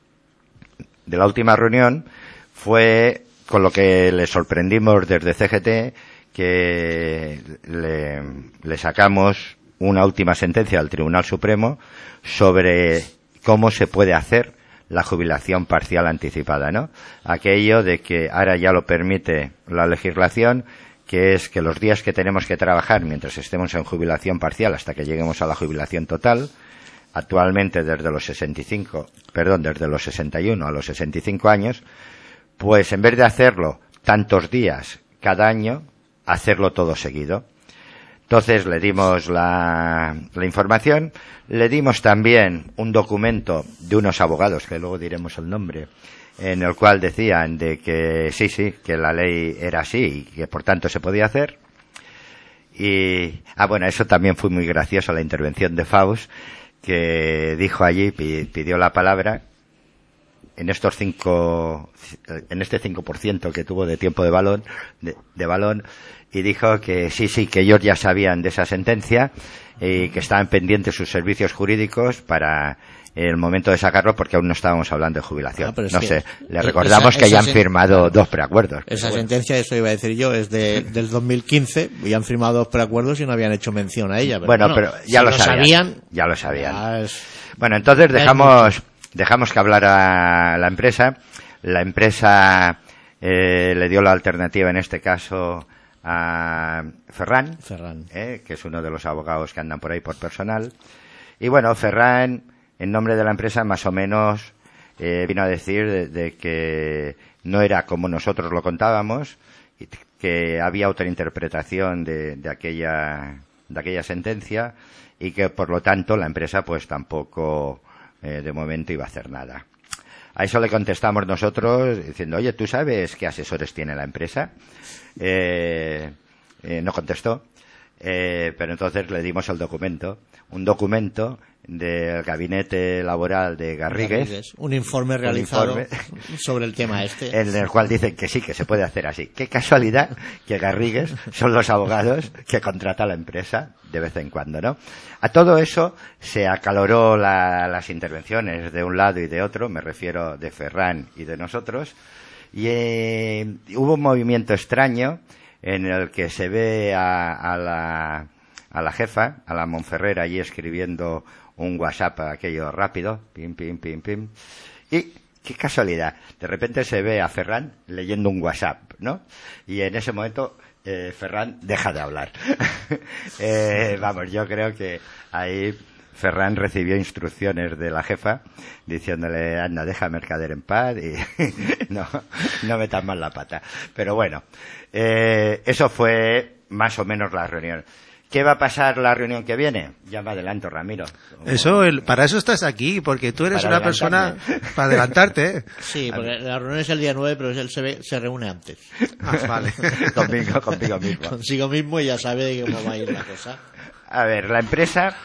de la última reunión fue con lo que le sorprendimos desde C G T, que le, le sacamos una última sentencia al Tribunal Supremo sobre cómo se puede hacer la jubilación parcial anticipada, ¿no? Aquello de que ahora ya lo permite la legislación, que es que los días que tenemos que trabajar mientras estemos en jubilación parcial hasta que lleguemos a la jubilación total, actualmente desde los sesenta y cinco, perdón, desde los sesenta y uno a los sesenta y cinco años, pues en vez de hacerlo tantos días cada año, hacerlo todo seguido. Entonces le dimos la, la información, le dimos también un documento de unos abogados, que luego diremos el nombre, en el cual decían de que sí, sí, que la ley era así y que por tanto se podía hacer. Y, ah, bueno, eso también fue muy gracioso, la intervención de Faust, que dijo allí, pidió la palabra, en estos cinco, en este cinco por ciento que tuvo de tiempo de balón, de, de balón, y dijo que sí, sí, que ellos ya sabían de esa sentencia y que estaban pendientes sus servicios jurídicos para el momento de sacarlo, porque aún no estábamos hablando de jubilación. Ah, no sé, le recordamos esa, que ya han firmado dos preacuerdos. Esa bueno. sentencia, eso iba a decir yo, es de, del dos mil quince y han firmado dos preacuerdos y no habían hecho mención a ella. Pero bueno, bueno, pero ya si lo, lo sabían, sabían. Ya lo sabían. Ya es... Bueno, entonces dejamos, dejamos que hablara la empresa. La empresa eh, le dio la alternativa, en este caso, a Ferran, Ferran. Eh, que es uno de los abogados que andan por ahí por personal. Y bueno, Ferran, en nombre de la empresa, más o menos eh, vino a decir de, de que no era como nosotros lo contábamos, y que había otra interpretación de, de aquella de aquella sentencia y que por lo tanto la empresa pues tampoco eh, de momento iba a hacer nada. A eso le contestamos nosotros diciendo, oye, ¿tú sabes qué asesores tiene la empresa? Eh, eh, no contestó. Eh, pero entonces le dimos el documento, un documento del gabinete laboral de Garrigues, Garrigues, un informe realizado informe sobre el tema este, en el cual dicen que sí, que se puede hacer así. Qué casualidad que Garrigues son los abogados que contrata la empresa de vez en cuando, ¿no? A todo eso se acaloró la, las intervenciones de un lado y de otro, me refiero de Ferran y de nosotros, y eh, hubo un movimiento extraño en el que se ve a, a la a la jefa, a la Monferrer, allí escribiendo un WhatsApp aquello rápido, pim, pim, pim, pim, y qué casualidad, de repente se ve a Ferran leyendo un WhatsApp, ¿no? Y en ese momento eh, Ferran deja de hablar. eh, vamos, yo creo que ahí Ferran recibió instrucciones de la jefa diciéndole, anda, deja a Mercader en paz y no, no metas más la pata. Pero bueno, eh, eso fue más o menos la reunión. ¿Qué va a pasar la reunión que viene? Ya me adelanto, Ramiro. Eso, el, para eso estás aquí, porque tú eres Para una persona para adelantarte. ¿eh? Sí, porque la reunión es el día nueve, pero él se, ve, se reúne antes. Ah, vale. conmigo, conmigo mismo. Consigo mismo y ya sabe cómo va a ir la cosa. A ver, la empresa,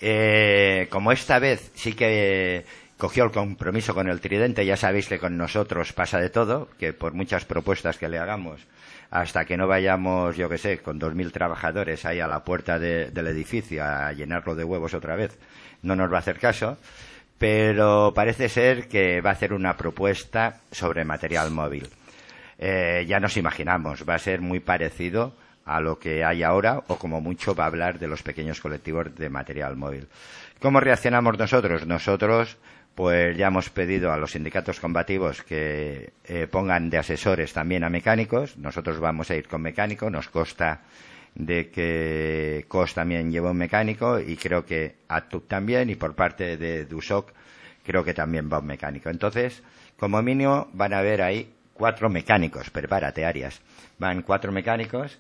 eh, como esta vez sí que cogió el compromiso con el Tridente, ya sabéis que con nosotros pasa de todo, que por muchas propuestas que le hagamos, hasta que no vayamos, yo qué sé, con dos mil trabajadores ahí a la puerta de, del edificio a llenarlo de huevos otra vez, no nos va a hacer caso, pero parece ser que va a hacer una propuesta sobre material móvil. Eh, ya nos imaginamos, va a ser muy parecido a lo que hay ahora, o como mucho va a hablar de los pequeños colectivos de material móvil. ¿Cómo reaccionamos nosotros? Nosotros pues ya hemos pedido a los sindicatos combativos que eh, pongan de asesores también a mecánicos. Nosotros vamos a ir con mecánico, nos consta de que C O S también lleva un mecánico y creo que A T U C también, y por parte de DUSOC creo que también va un mecánico. Entonces, como mínimo van a haber ahí cuatro mecánicos, prepárate, Arias, van cuatro mecánicos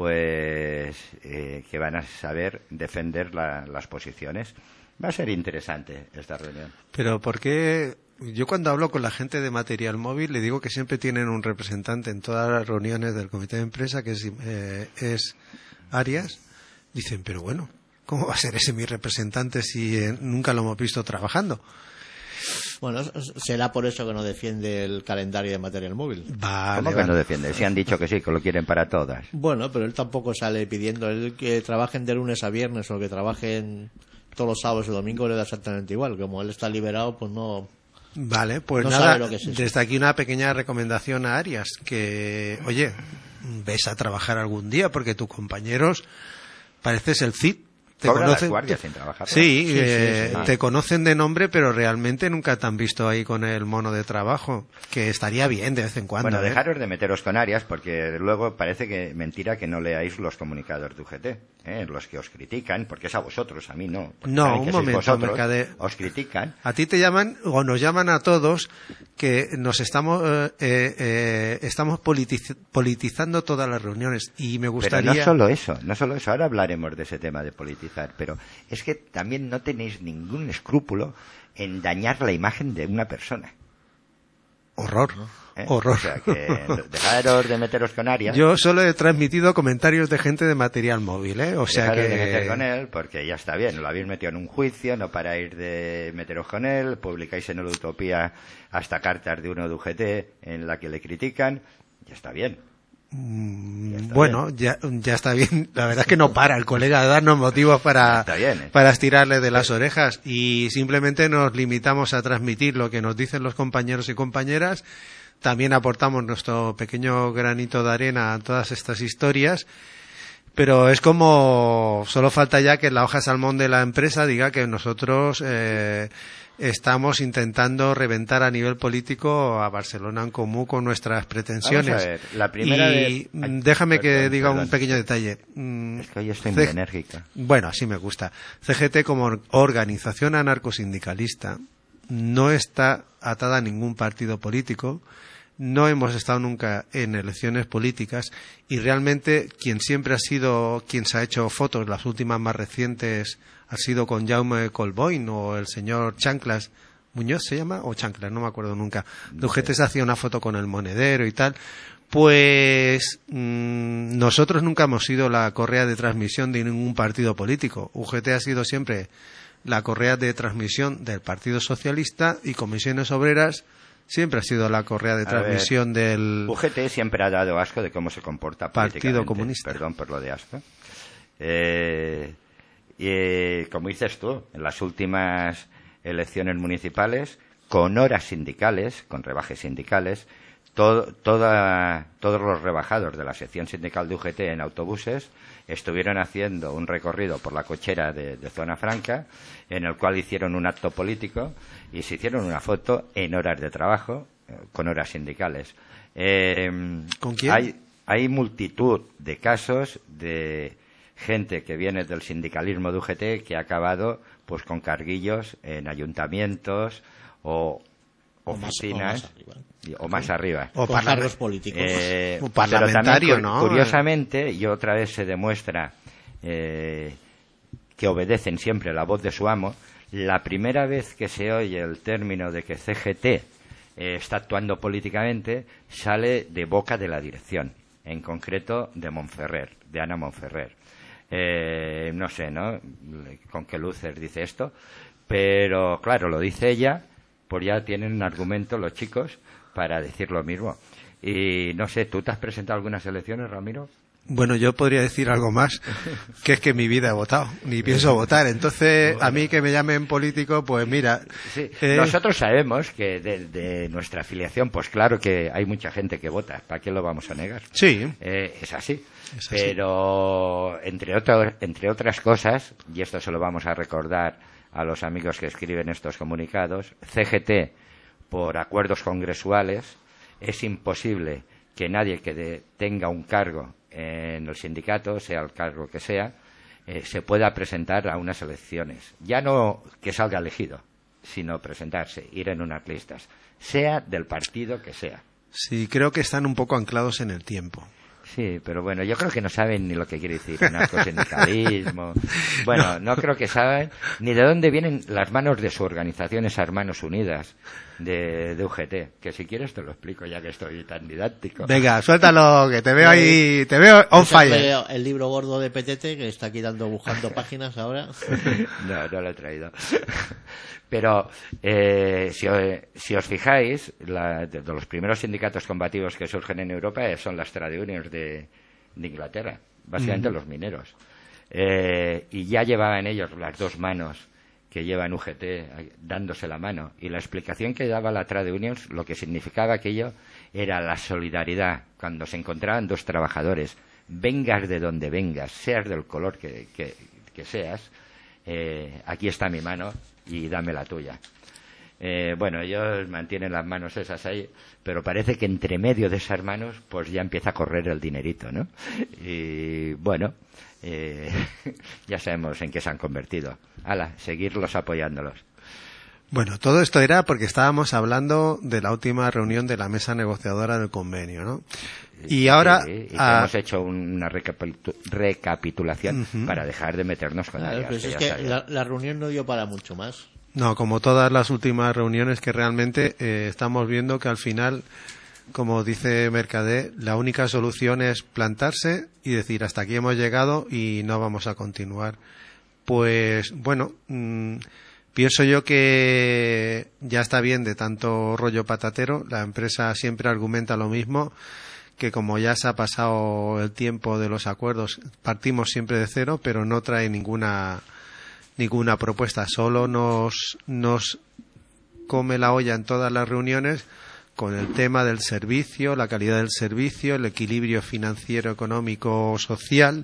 pues eh, que van a saber defender la, las posiciones. Va a ser interesante esta reunión. Pero ¿por qué? Yo cuando hablo con la gente de material móvil le digo que siempre tienen un representante en todas las reuniones del comité de empresa, que es, eh, es Arias. Dicen, pero bueno, ¿cómo va a ser ese mi representante si eh, nunca lo hemos visto trabajando? Bueno, será por eso que no defiende el calendario de material móvil. Vale, ¿Cómo que vale. no defiende? Si han dicho que sí, que lo quieren para todas. Bueno, pero él tampoco sale pidiendo él que trabajen de lunes a viernes o que trabajen todos los sábados y domingos, le da exactamente igual. Como él está liberado, pues no. Vale, pues no nada, sabe lo que es eso. desde aquí una pequeña recomendación a Arias, que, oye, ves a trabajar algún día, porque tus compañeros pareces el C I D. Te Cobra las conocen, guardias sin trabajar. sí, Sí, sí, eh, sí. te conocen de nombre, pero realmente nunca te han visto ahí con el mono de trabajo, que estaría bien de vez en cuando. Bueno, ¿eh? dejaros de meteros con Arias, porque luego parece que mentira que no leáis los comunicados de U G T, ¿eh? Los que os critican, porque es a vosotros, a mí no. Porque No, saben un que sois momento, vosotros, Mercader. os critican. A ti te llaman, o nos llaman a todos, que nos estamos eh, eh, estamos politiz- politizando todas las reuniones, y me gustaría... Pero no solo eso, no solo eso, ahora hablaremos de ese tema de politizar, pero es que también no tenéis ningún escrúpulo en dañar la imagen de una persona. Horror, ¿eh? horror. O sea, que dejaros de meteros con Arias. Yo solo he transmitido comentarios de gente de material móvil, ¿eh? O sea Dejaros que... de meter con él, porque ya está bien, lo habéis metido en un juicio, no paráis de meteros con él, publicáis en el Utopía hasta cartas de uno de U G T en la que le critican, ya está bien. Mm, Ya está bueno, bien. ya, ya está bien. La verdad es que no para el colega de darnos motivos para, Está bien, ¿eh? para estirarle de las orejas, y simplemente nos limitamos a transmitir lo que nos dicen los compañeros y compañeras. También aportamos nuestro pequeño granito de arena a todas estas historias, pero es como, solo falta ya que la hoja salmón de la empresa diga que nosotros eh, estamos intentando reventar a nivel político a Barcelona en Comú con nuestras pretensiones. Vamos a ver, la primera y de- Ay, déjame que perdón, diga perdón. un pequeño detalle. Mm, Es que hoy estoy C- muy enérgica. Bueno, así me gusta. C G T, como or- organización anarcosindicalista, no está atada a ningún partido político. No hemos estado nunca en elecciones políticas, y realmente quien siempre ha sido, quien se ha hecho fotos, las últimas más recientes, ha sido con Jaume Colboin o el señor Chanclas. ¿Muñoz se llama? O Chanclas, no me acuerdo nunca. De U G T se hacía una foto con el monedero y tal. Pues mmm, nosotros nunca hemos sido la correa de transmisión de ningún partido político. U G T ha sido siempre la correa de transmisión del Partido Socialista y Comisiones Obreras siempre ha sido la correa de transmisión ver, del U G T siempre ha dado asco de cómo se comporta Partido Comunista. Perdón por lo de asco. Eh, y como dices tú, en las últimas elecciones municipales, con horas sindicales, con rebajes sindicales, todo, toda, todos los rebajados de la sección sindical de U G T en autobuses estuvieron haciendo un recorrido por la cochera de, de Zona Franca, en el cual hicieron un acto político y se hicieron una foto en horas de trabajo, eh, con horas sindicales. Eh, ¿Con quién? Hay, hay multitud de casos de gente que viene del sindicalismo de U G T que ha acabado pues con carguillos en ayuntamientos o oficinas o más arriba, o con cargos políticos. Eh, o parlamentario, también, ¿no? Curiosamente, y otra vez se demuestra eh, que obedecen siempre la voz de su amo. La primera vez que se oye el término de que C G T eh, está actuando políticamente sale de boca de la dirección, en concreto de Monferrer, de Ana Monferrer. Eh, no sé, ¿no? Con qué luces dice esto, pero claro, lo dice ella, pues ya tienen un argumento los chicos para decir lo mismo. Y no sé, ¿tú te has presentado algunas elecciones, Ramiro? Bueno, yo podría decir algo más, que es que en mi vida he votado, ni pienso votar. Entonces, a mí que me llamen político, pues mira... Sí, eh... nosotros sabemos que de, de nuestra afiliación, pues claro que hay mucha gente que vota, ¿para qué lo vamos a negar? Sí. Eh, es así. Es así. Pero, entre, otro, entre otras cosas, y esto se lo vamos a recordar a los amigos que escriben estos comunicados, C G T, por acuerdos congresuales, es imposible que nadie que de, tenga un cargo en el sindicato, sea el cargo que sea, eh, se pueda presentar a unas elecciones. Ya no que salga elegido, sino presentarse, ir en unas listas, sea del partido que sea. Sí, creo que están un poco anclados en el tiempo. Sí, pero bueno, yo creo que no saben ni lo que quiere decir anarcosindicalismo. Bueno, no. no creo que saben ni de dónde vienen las manos de su organización, esas manos unidas de, de U G T. Que si quieres te lo explico ya que estoy tan didáctico. Venga, suéltalo, que te veo ahí, te veo on fire. El libro gordo de Petete, que está aquí dando, buscando páginas ahora. No, no lo he traído. Pero eh, si, si os fijáis, la, de, de los primeros sindicatos combativos que surgen en Europa eh, son las trade unions de, de Inglaterra, básicamente mm. los mineros. Eh, y ya llevaban ellos las dos manos que llevan U G T dándose la mano. Y la explicación que daba la trade unions, lo que significaba aquello, era la solidaridad. Cuando se encontraban dos trabajadores, vengas de donde vengas, seas del color que, que, que seas, eh, aquí está mi mano y dame la tuya. Eh, bueno, ellos mantienen las manos esas ahí, pero parece que entre medio de esas manos pues ya empieza a correr el dinerito, ¿no? Y bueno, eh, ya sabemos en qué se han convertido. Hala, seguirlos apoyándolos. Bueno, todo esto era porque estábamos hablando de la última reunión de la mesa negociadora del convenio, ¿no? Y ahora... Sí, y a... hemos hecho una recapitu- recapitulación uh-huh. para dejar de meternos con claro, áreas. Pues que es que la, la reunión no dio para mucho más. No, como todas las últimas reuniones que realmente eh, estamos viendo que al final, como dice Mercader, la única solución es plantarse y decir hasta aquí hemos llegado y no vamos a continuar. Pues bueno... Mmm, pienso yo que ya está bien de tanto rollo patatero. La empresa siempre argumenta lo mismo, que como ya se ha pasado el tiempo de los acuerdos, partimos siempre de cero, pero no trae ninguna ninguna propuesta. Solo nos nos come la olla en todas las reuniones con el tema del servicio, la calidad del servicio, el equilibrio financiero, económico, social.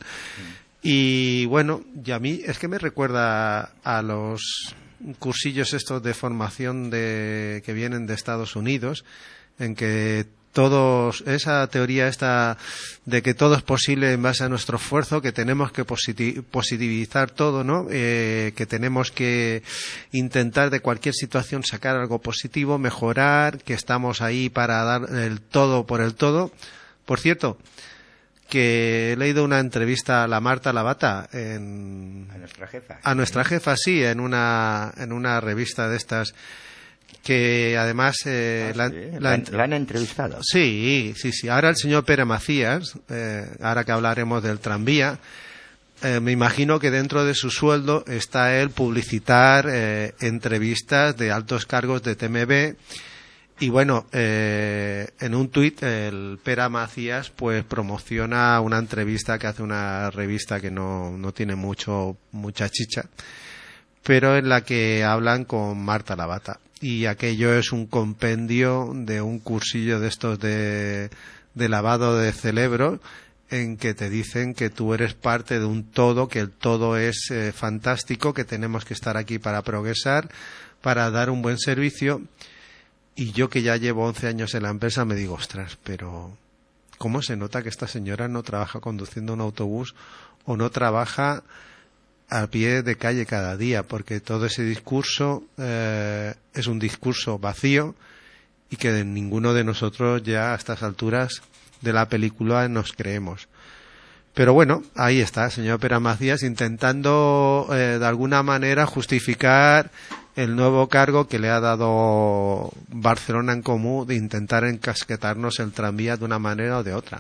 Y bueno, y a mí es que me recuerda a los cursillos estos de formación de que vienen de Estados Unidos, en que todos, esa teoría esta de que todo es posible en base a nuestro esfuerzo, que tenemos que positi- positivizar todo, ¿no? Eh, que tenemos que intentar de cualquier situación sacar algo positivo, mejorar, que estamos ahí para dar el todo por el todo. Por cierto, que he leído una entrevista a la Marta Lavata en, a nuestra jefa a nuestra jefa sí en una en una revista de estas que además eh, Ah, la, sí, la la han- ent- la han entrevistado. Sí, sí, sí. Ahora el señor Pere Macías, eh, ahora que hablaremos del tranvía, eh, me imagino que dentro de su sueldo está él publicitar eh, entrevistas de altos cargos de T M B. Y bueno, eh, en un tuit el Pere Macías pues promociona una entrevista que hace una revista que no, no tiene mucho mucha chicha, pero en la que hablan con Marta Lavata. Y aquello es un compendio de un cursillo de estos de, de lavado de cerebro, en que te dicen que tú eres parte de un todo, que el todo es eh, fantástico, que tenemos que estar aquí para progresar, para dar un buen servicio. Y yo, que ya llevo once años en la empresa, me digo, ostras, pero ¿cómo se nota que esta señora no trabaja conduciendo un autobús o no trabaja a pie de calle cada día? Porque todo ese discurso eh, es un discurso vacío y que de ninguno de nosotros ya a estas alturas de la película nos creemos. Pero bueno, ahí está, señor Pere Macías, intentando eh, de alguna manera justificar el nuevo cargo que le ha dado Barcelona en Comú de intentar encasquetarnos el tranvía de una manera o de otra.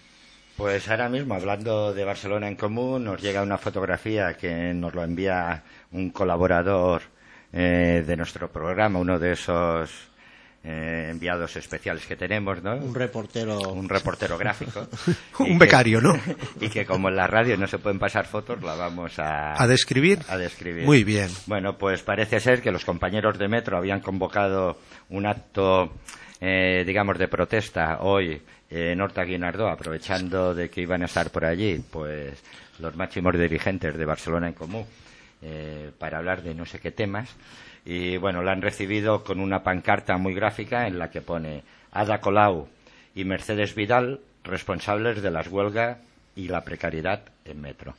Pues ahora mismo, hablando de Barcelona en Comú, nos llega una fotografía que nos lo envía un colaborador eh, de nuestro programa, uno de esos eh, enviados especiales que tenemos, ¿no? Un reportero. Un reportero gráfico. Un Y becario, que- ¿no? Y que como en la radio no se pueden pasar fotos, la vamos a... ¿A describir? A describir. Muy bien. Bueno, pues parece ser que los compañeros de Metro habían convocado un acto, eh, digamos, de protesta hoy en Horta Guinardó, aprovechando de que iban a estar por allí, pues, los máximos dirigentes de Barcelona en Comú, eh, para hablar de no sé qué temas. Y bueno, la han recibido con una pancarta muy gráfica en la que pone Ada Colau y Mercedes Vidal, responsables de las huelgas y la precariedad en Metro.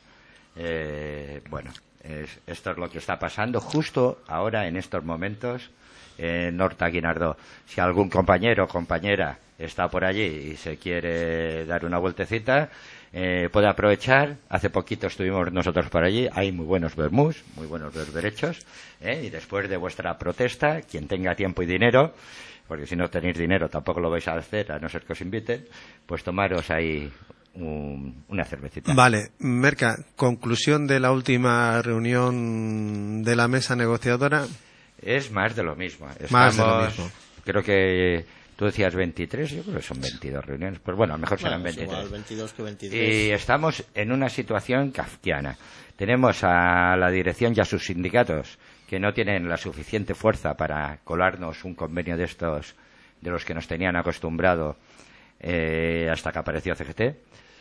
Eh, bueno, es- esto es lo que está pasando justo ahora, en estos momentos, en Horta Guinardó. Si algún compañero o compañera está por allí y se quiere dar una vueltecita, eh, puede aprovechar. Hace poquito estuvimos nosotros por allí, hay muy buenos vermús, muy buenos derechos, ¿eh? Y después de vuestra protesta, quien tenga tiempo y dinero, porque si no tenéis dinero tampoco lo vais a hacer, a no ser que os inviten, pues tomaros ahí un- una cervecita. Vale, Merca, conclusión de la última reunión de la mesa negociadora. Es más de lo mismo. Más de lo Estamos- mismo. Creo que tú decías veintitrés, yo creo que son veintidós reuniones. Pues bueno, a lo mejor serán Bueno, es veintitrés. igual, veintidós que Y veintitrés. estamos en una situación kafkiana. Tenemos a la dirección y a sus sindicatos que no tienen la suficiente fuerza para colarnos un convenio de estos, de los que nos tenían acostumbrado eh, hasta que apareció C G T.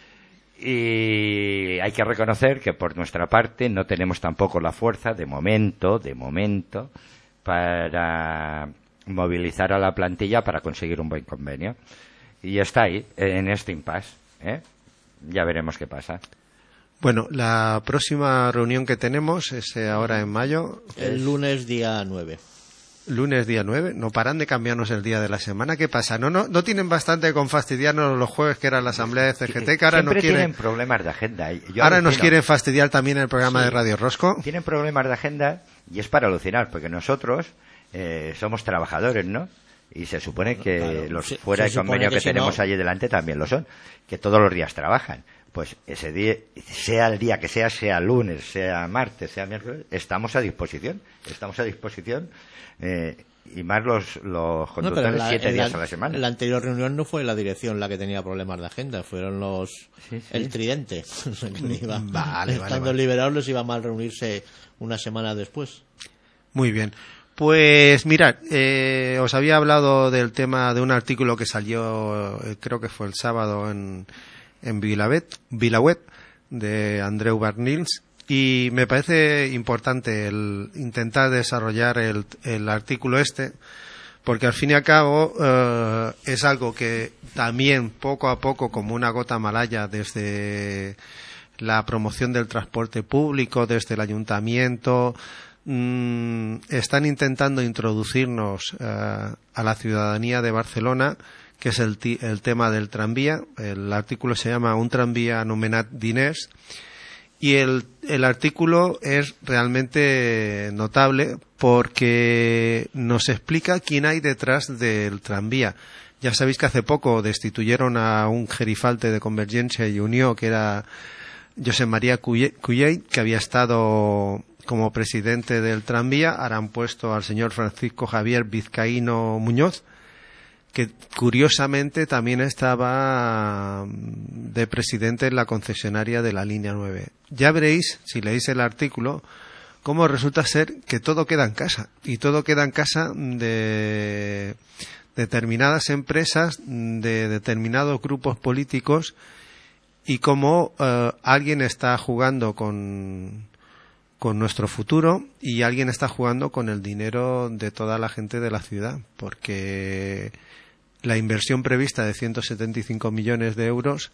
Y hay que reconocer que por nuestra parte no tenemos tampoco la fuerza, de momento, de momento, para movilizar a la plantilla para conseguir un buen convenio. Y está ahí, en este impasse, ¿eh? Ya veremos qué pasa. Bueno, la próxima reunión que tenemos es eh, ahora en mayo, El lunes día nueve. lunes día nueve. No paran de cambiarnos el día de la semana. ¿Qué pasa? ¿No, no, no tienen bastante con fastidiarnos los jueves, que era la asamblea de C G T, que ahora Siempre nos quieren, tienen problemas de agenda. y yo ahora nos alucino. quieren fastidiar también el programa Sí. de Radio Rosco? Tienen problemas de agenda y es para alucinar, porque nosotros eh, somos trabajadores, ¿no? Y se supone que Claro, los se- fuera se de supone convenio que que, si tenemos no- allí delante también lo son, que todos los días trabajan. Pues ese día, sea el día que sea, sea lunes, sea martes, sea miércoles, estamos a disposición. Estamos a disposición, eh, y más los, los No, pero conductores en la- siete en días la- a la semana. en la anterior reunión no fue la dirección la que tenía problemas de agenda, fueron los Sí, sí. el tridente. Que iba- Vale, vale, Estando vale. liberados les iba mal reunirse una semana después. Muy bien. Pues mirad, eh, os había hablado del tema de un artículo que salió, eh, creo que fue el sábado en, en Vilaweb, Vilaweb, de Andreu Barnils, y me parece importante el intentar desarrollar el, el artículo este, porque al fin y al cabo eh, es algo que también poco a poco, como una gota malaya, desde la promoción del transporte público, desde el ayuntamiento, mm, están intentando introducirnos eh, a la ciudadanía de Barcelona, que es el, ti- el tema del tranvía. El artículo se llama Un tranvía anomenat diners, Y el, el artículo es realmente notable porque nos explica quién hay detrás del tranvía. Ya sabéis que hace poco destituyeron a un gerifalte de Convergencia y Unió, que era José María Cuyell, que había estado como presidente del tranvía. Ahora han puesto al señor Francisco Javier Vizcaíno Muñoz, que curiosamente también estaba de presidente en la concesionaria de la línea nueve. Ya veréis, si leéis el artículo, cómo resulta ser que todo queda en casa, y todo queda en casa de determinadas empresas, de determinados grupos políticos, y cómo eh, alguien está jugando con, con nuestro futuro y alguien está jugando con el dinero de toda la gente de la ciudad, porque la inversión prevista de ciento setenta y cinco millones de euros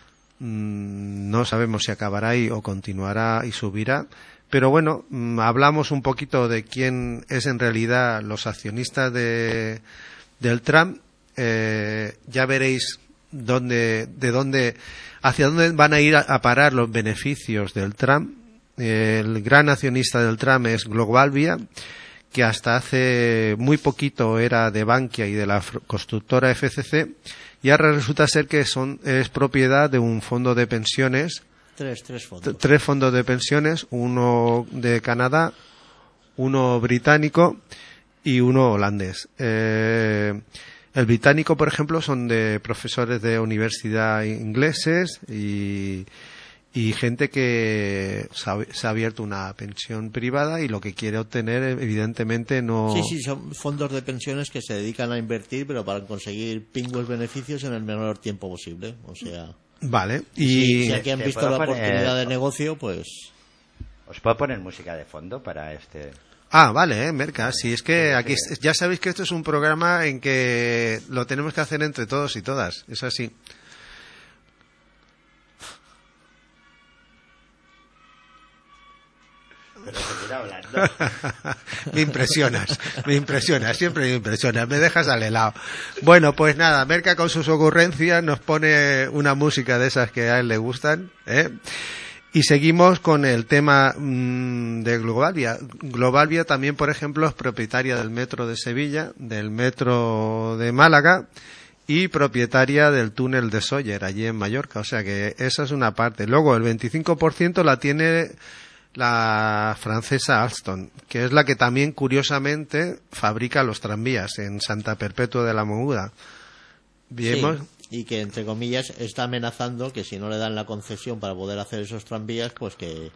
mmm, no sabemos si acabará ahí o continuará y subirá. Pero bueno, mmm, hablamos un poquito de quién es en realidad los accionistas de del tram. Eh, ya veréis dónde, de dónde, hacia dónde van a ir a, a parar los beneficios del tram. Eh, el gran accionista del tram es Globalvia, que hasta hace muy poquito era de Bankia y de la constructora F C C, y ahora resulta ser que son, es propiedad de un fondo de pensiones. Tres, tres fondos. Tres fondos de pensiones, uno de Canadá, uno británico y uno holandés. Eh, el británico, por ejemplo, son de profesores de universidad ingleses y, y gente que se ha, se ha abierto una pensión privada y lo que quiere obtener, evidentemente, no... Sí, sí, son fondos de pensiones que se dedican a invertir, pero para conseguir pingües beneficios en el menor tiempo posible. O sea... Vale. Y y si, si aquí han ¿Te visto puedo la poner- oportunidad de negocio, pues... ¿Os puedo poner música de fondo para este...? Ah, vale, eh, Merca. Si es que aquí ya sabéis que esto es un programa en que lo tenemos que hacer entre todos y todas. Es así. Pero seguirá hablando. Me impresionas, me impresionas, siempre me impresionas, me dejas al helado. Bueno, pues nada, Merca con sus ocurrencias nos pone una música de esas que a él le gustan, ¿eh? Y seguimos con el tema mmm, de Globalvia. Globalvia también, por ejemplo, es propietaria del metro de Sevilla, del metro de Málaga y propietaria del túnel de Sóller, allí en Mallorca. O sea que esa es una parte. Luego el veinticinco por ciento la tiene la francesa Alstom, que es la que también, curiosamente, fabrica los tranvías en Santa Perpetua de la Mogoda. Vemos... Sí, y que, entre comillas, está amenazando que si no le dan la concesión para poder hacer esos tranvías, pues que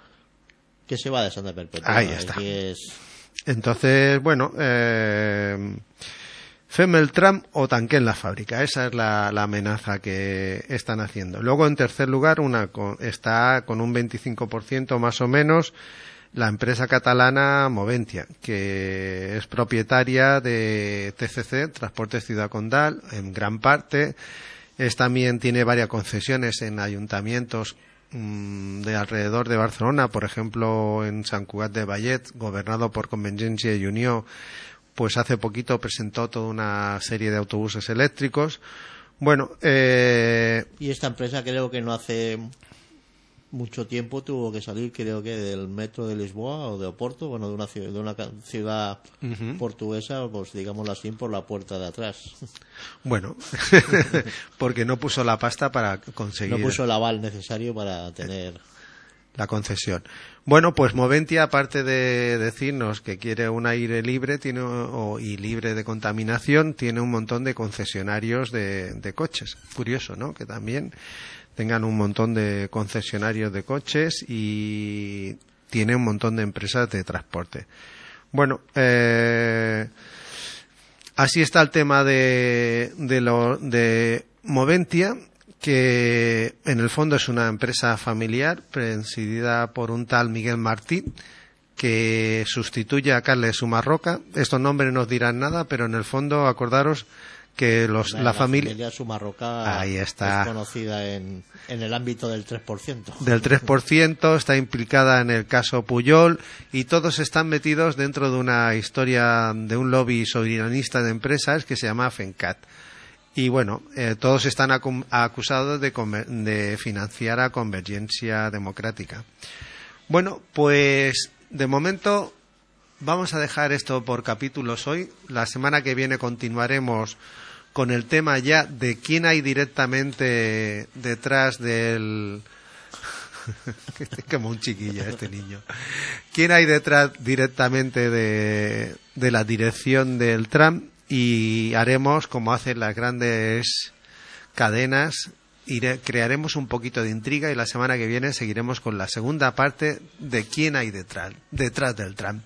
que se va de Santa Perpetua. Ahí está. Aquí es... Entonces, bueno, eh, fem el tram o tanquen la fábrica. Esa es la, la amenaza que están haciendo. Luego, en tercer lugar, una con, está con un veinticinco por ciento más o menos la empresa catalana Moventia, que es propietaria de T C C, Transporte Ciudad Condal, en gran parte. Es también tiene varias concesiones en ayuntamientos mmm, de alrededor de Barcelona, por ejemplo, en Sant Cugat de Vallet, gobernado por Convergencia y Unió, pues hace poquito presentó toda una serie de autobuses eléctricos. Bueno, eh... y esta empresa creo que no hace mucho tiempo tuvo que salir, creo que del metro de Lisboa o de Oporto, bueno, de una ciudad, de una ciudad uh-huh. portuguesa, pues digámoslo así, por la puerta de atrás. Bueno, porque no puso la pasta para conseguir... No puso el aval necesario para tener... la concesión. Bueno, pues Moventia, aparte de decirnos que quiere un aire libre tiene o, y libre de contaminación, tiene un montón de concesionarios de, de coches. Curioso, ¿no? Que también tengan un montón de concesionarios de coches y tiene un montón de empresas de transporte. Bueno, eh, así está el tema de, de, lo, de Moventia, que en el fondo es una empresa familiar presidida por un tal Miguel Martín, que sustituye a Carles Sumarroca. Estos nombres no os dirán nada, pero en el fondo acordaros que los, la, la familia, familia Sumarroca ahí está, es conocida en, en el ámbito del tres por ciento. Del tres por ciento, está implicada en el caso Puyol y todos están metidos dentro de una historia de un lobby soberanista de empresas que se llama FENCAT. Y bueno, eh, todos están acu- acusados de, conver- de financiar a Convergencia Democrática. Bueno, pues de momento vamos a dejar esto por capítulos hoy. La semana que viene continuaremos con el tema ya de quién hay directamente detrás del... Este es como un chiquillo este niño. ¿Quién hay detrás directamente de, de la dirección del Trump? Y haremos, como hacen las grandes cadenas, iré, crearemos un poquito de intriga y la semana que viene seguiremos con la segunda parte de quién hay detrás, detrás del Trump.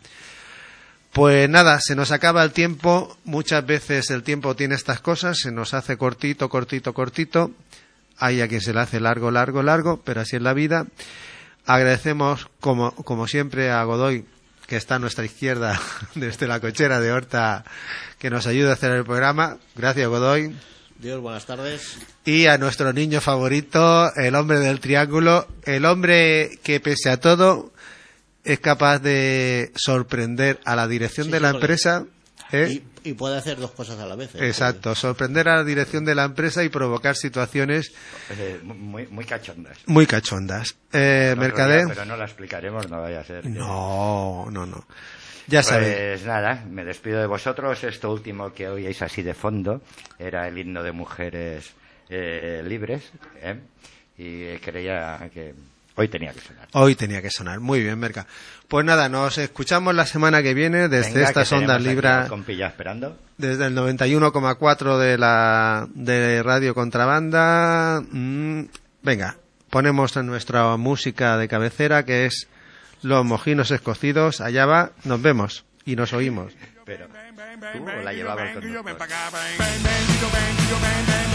Pues nada, se nos acaba el tiempo. Muchas veces el tiempo tiene estas cosas, se nos hace cortito, cortito, cortito. Hay a quien se le hace largo, largo, largo, pero así es la vida. Agradecemos, como, como siempre, a Godoy, que está a nuestra izquierda desde la cochera de Horta, que nos ayuda a hacer el programa. Gracias, Godoy. Dios, buenas tardes. Y a nuestro niño favorito, el hombre del triángulo, el hombre que pese a todo es capaz de sorprender a la dirección Sí, de la porque- empresa. ¿eh? Y, y puede hacer dos cosas a la vez. ¿eh? Exacto, sorprender a la dirección de la empresa y provocar situaciones Eh, muy, muy cachondas. muy cachondas. Eh, Otro Mercader. día, pero no la explicaremos, no vaya a ser. que- No, no, no. Ya sabéis. Pues nada, me despido de vosotros. Esto último que oíais así de fondo era el himno de mujeres eh, libres, ¿eh? Y creía que hoy tenía que sonar. Hoy tenía que sonar. Muy bien, Merca. Pues nada, nos escuchamos la semana que viene desde Venga, estas que tenemos ondas aquí libres, al compilla esperando. desde el noventa y uno coma cuatro de la de Radio Contrabanda. Mm, venga, ponemos nuestra música de cabecera, que es Los Mojinos Escocidos. Allá va, nos vemos y nos oímos. Pero tú la llevabas con nosotros. Ven, ven, yo ven, yo ven, ven,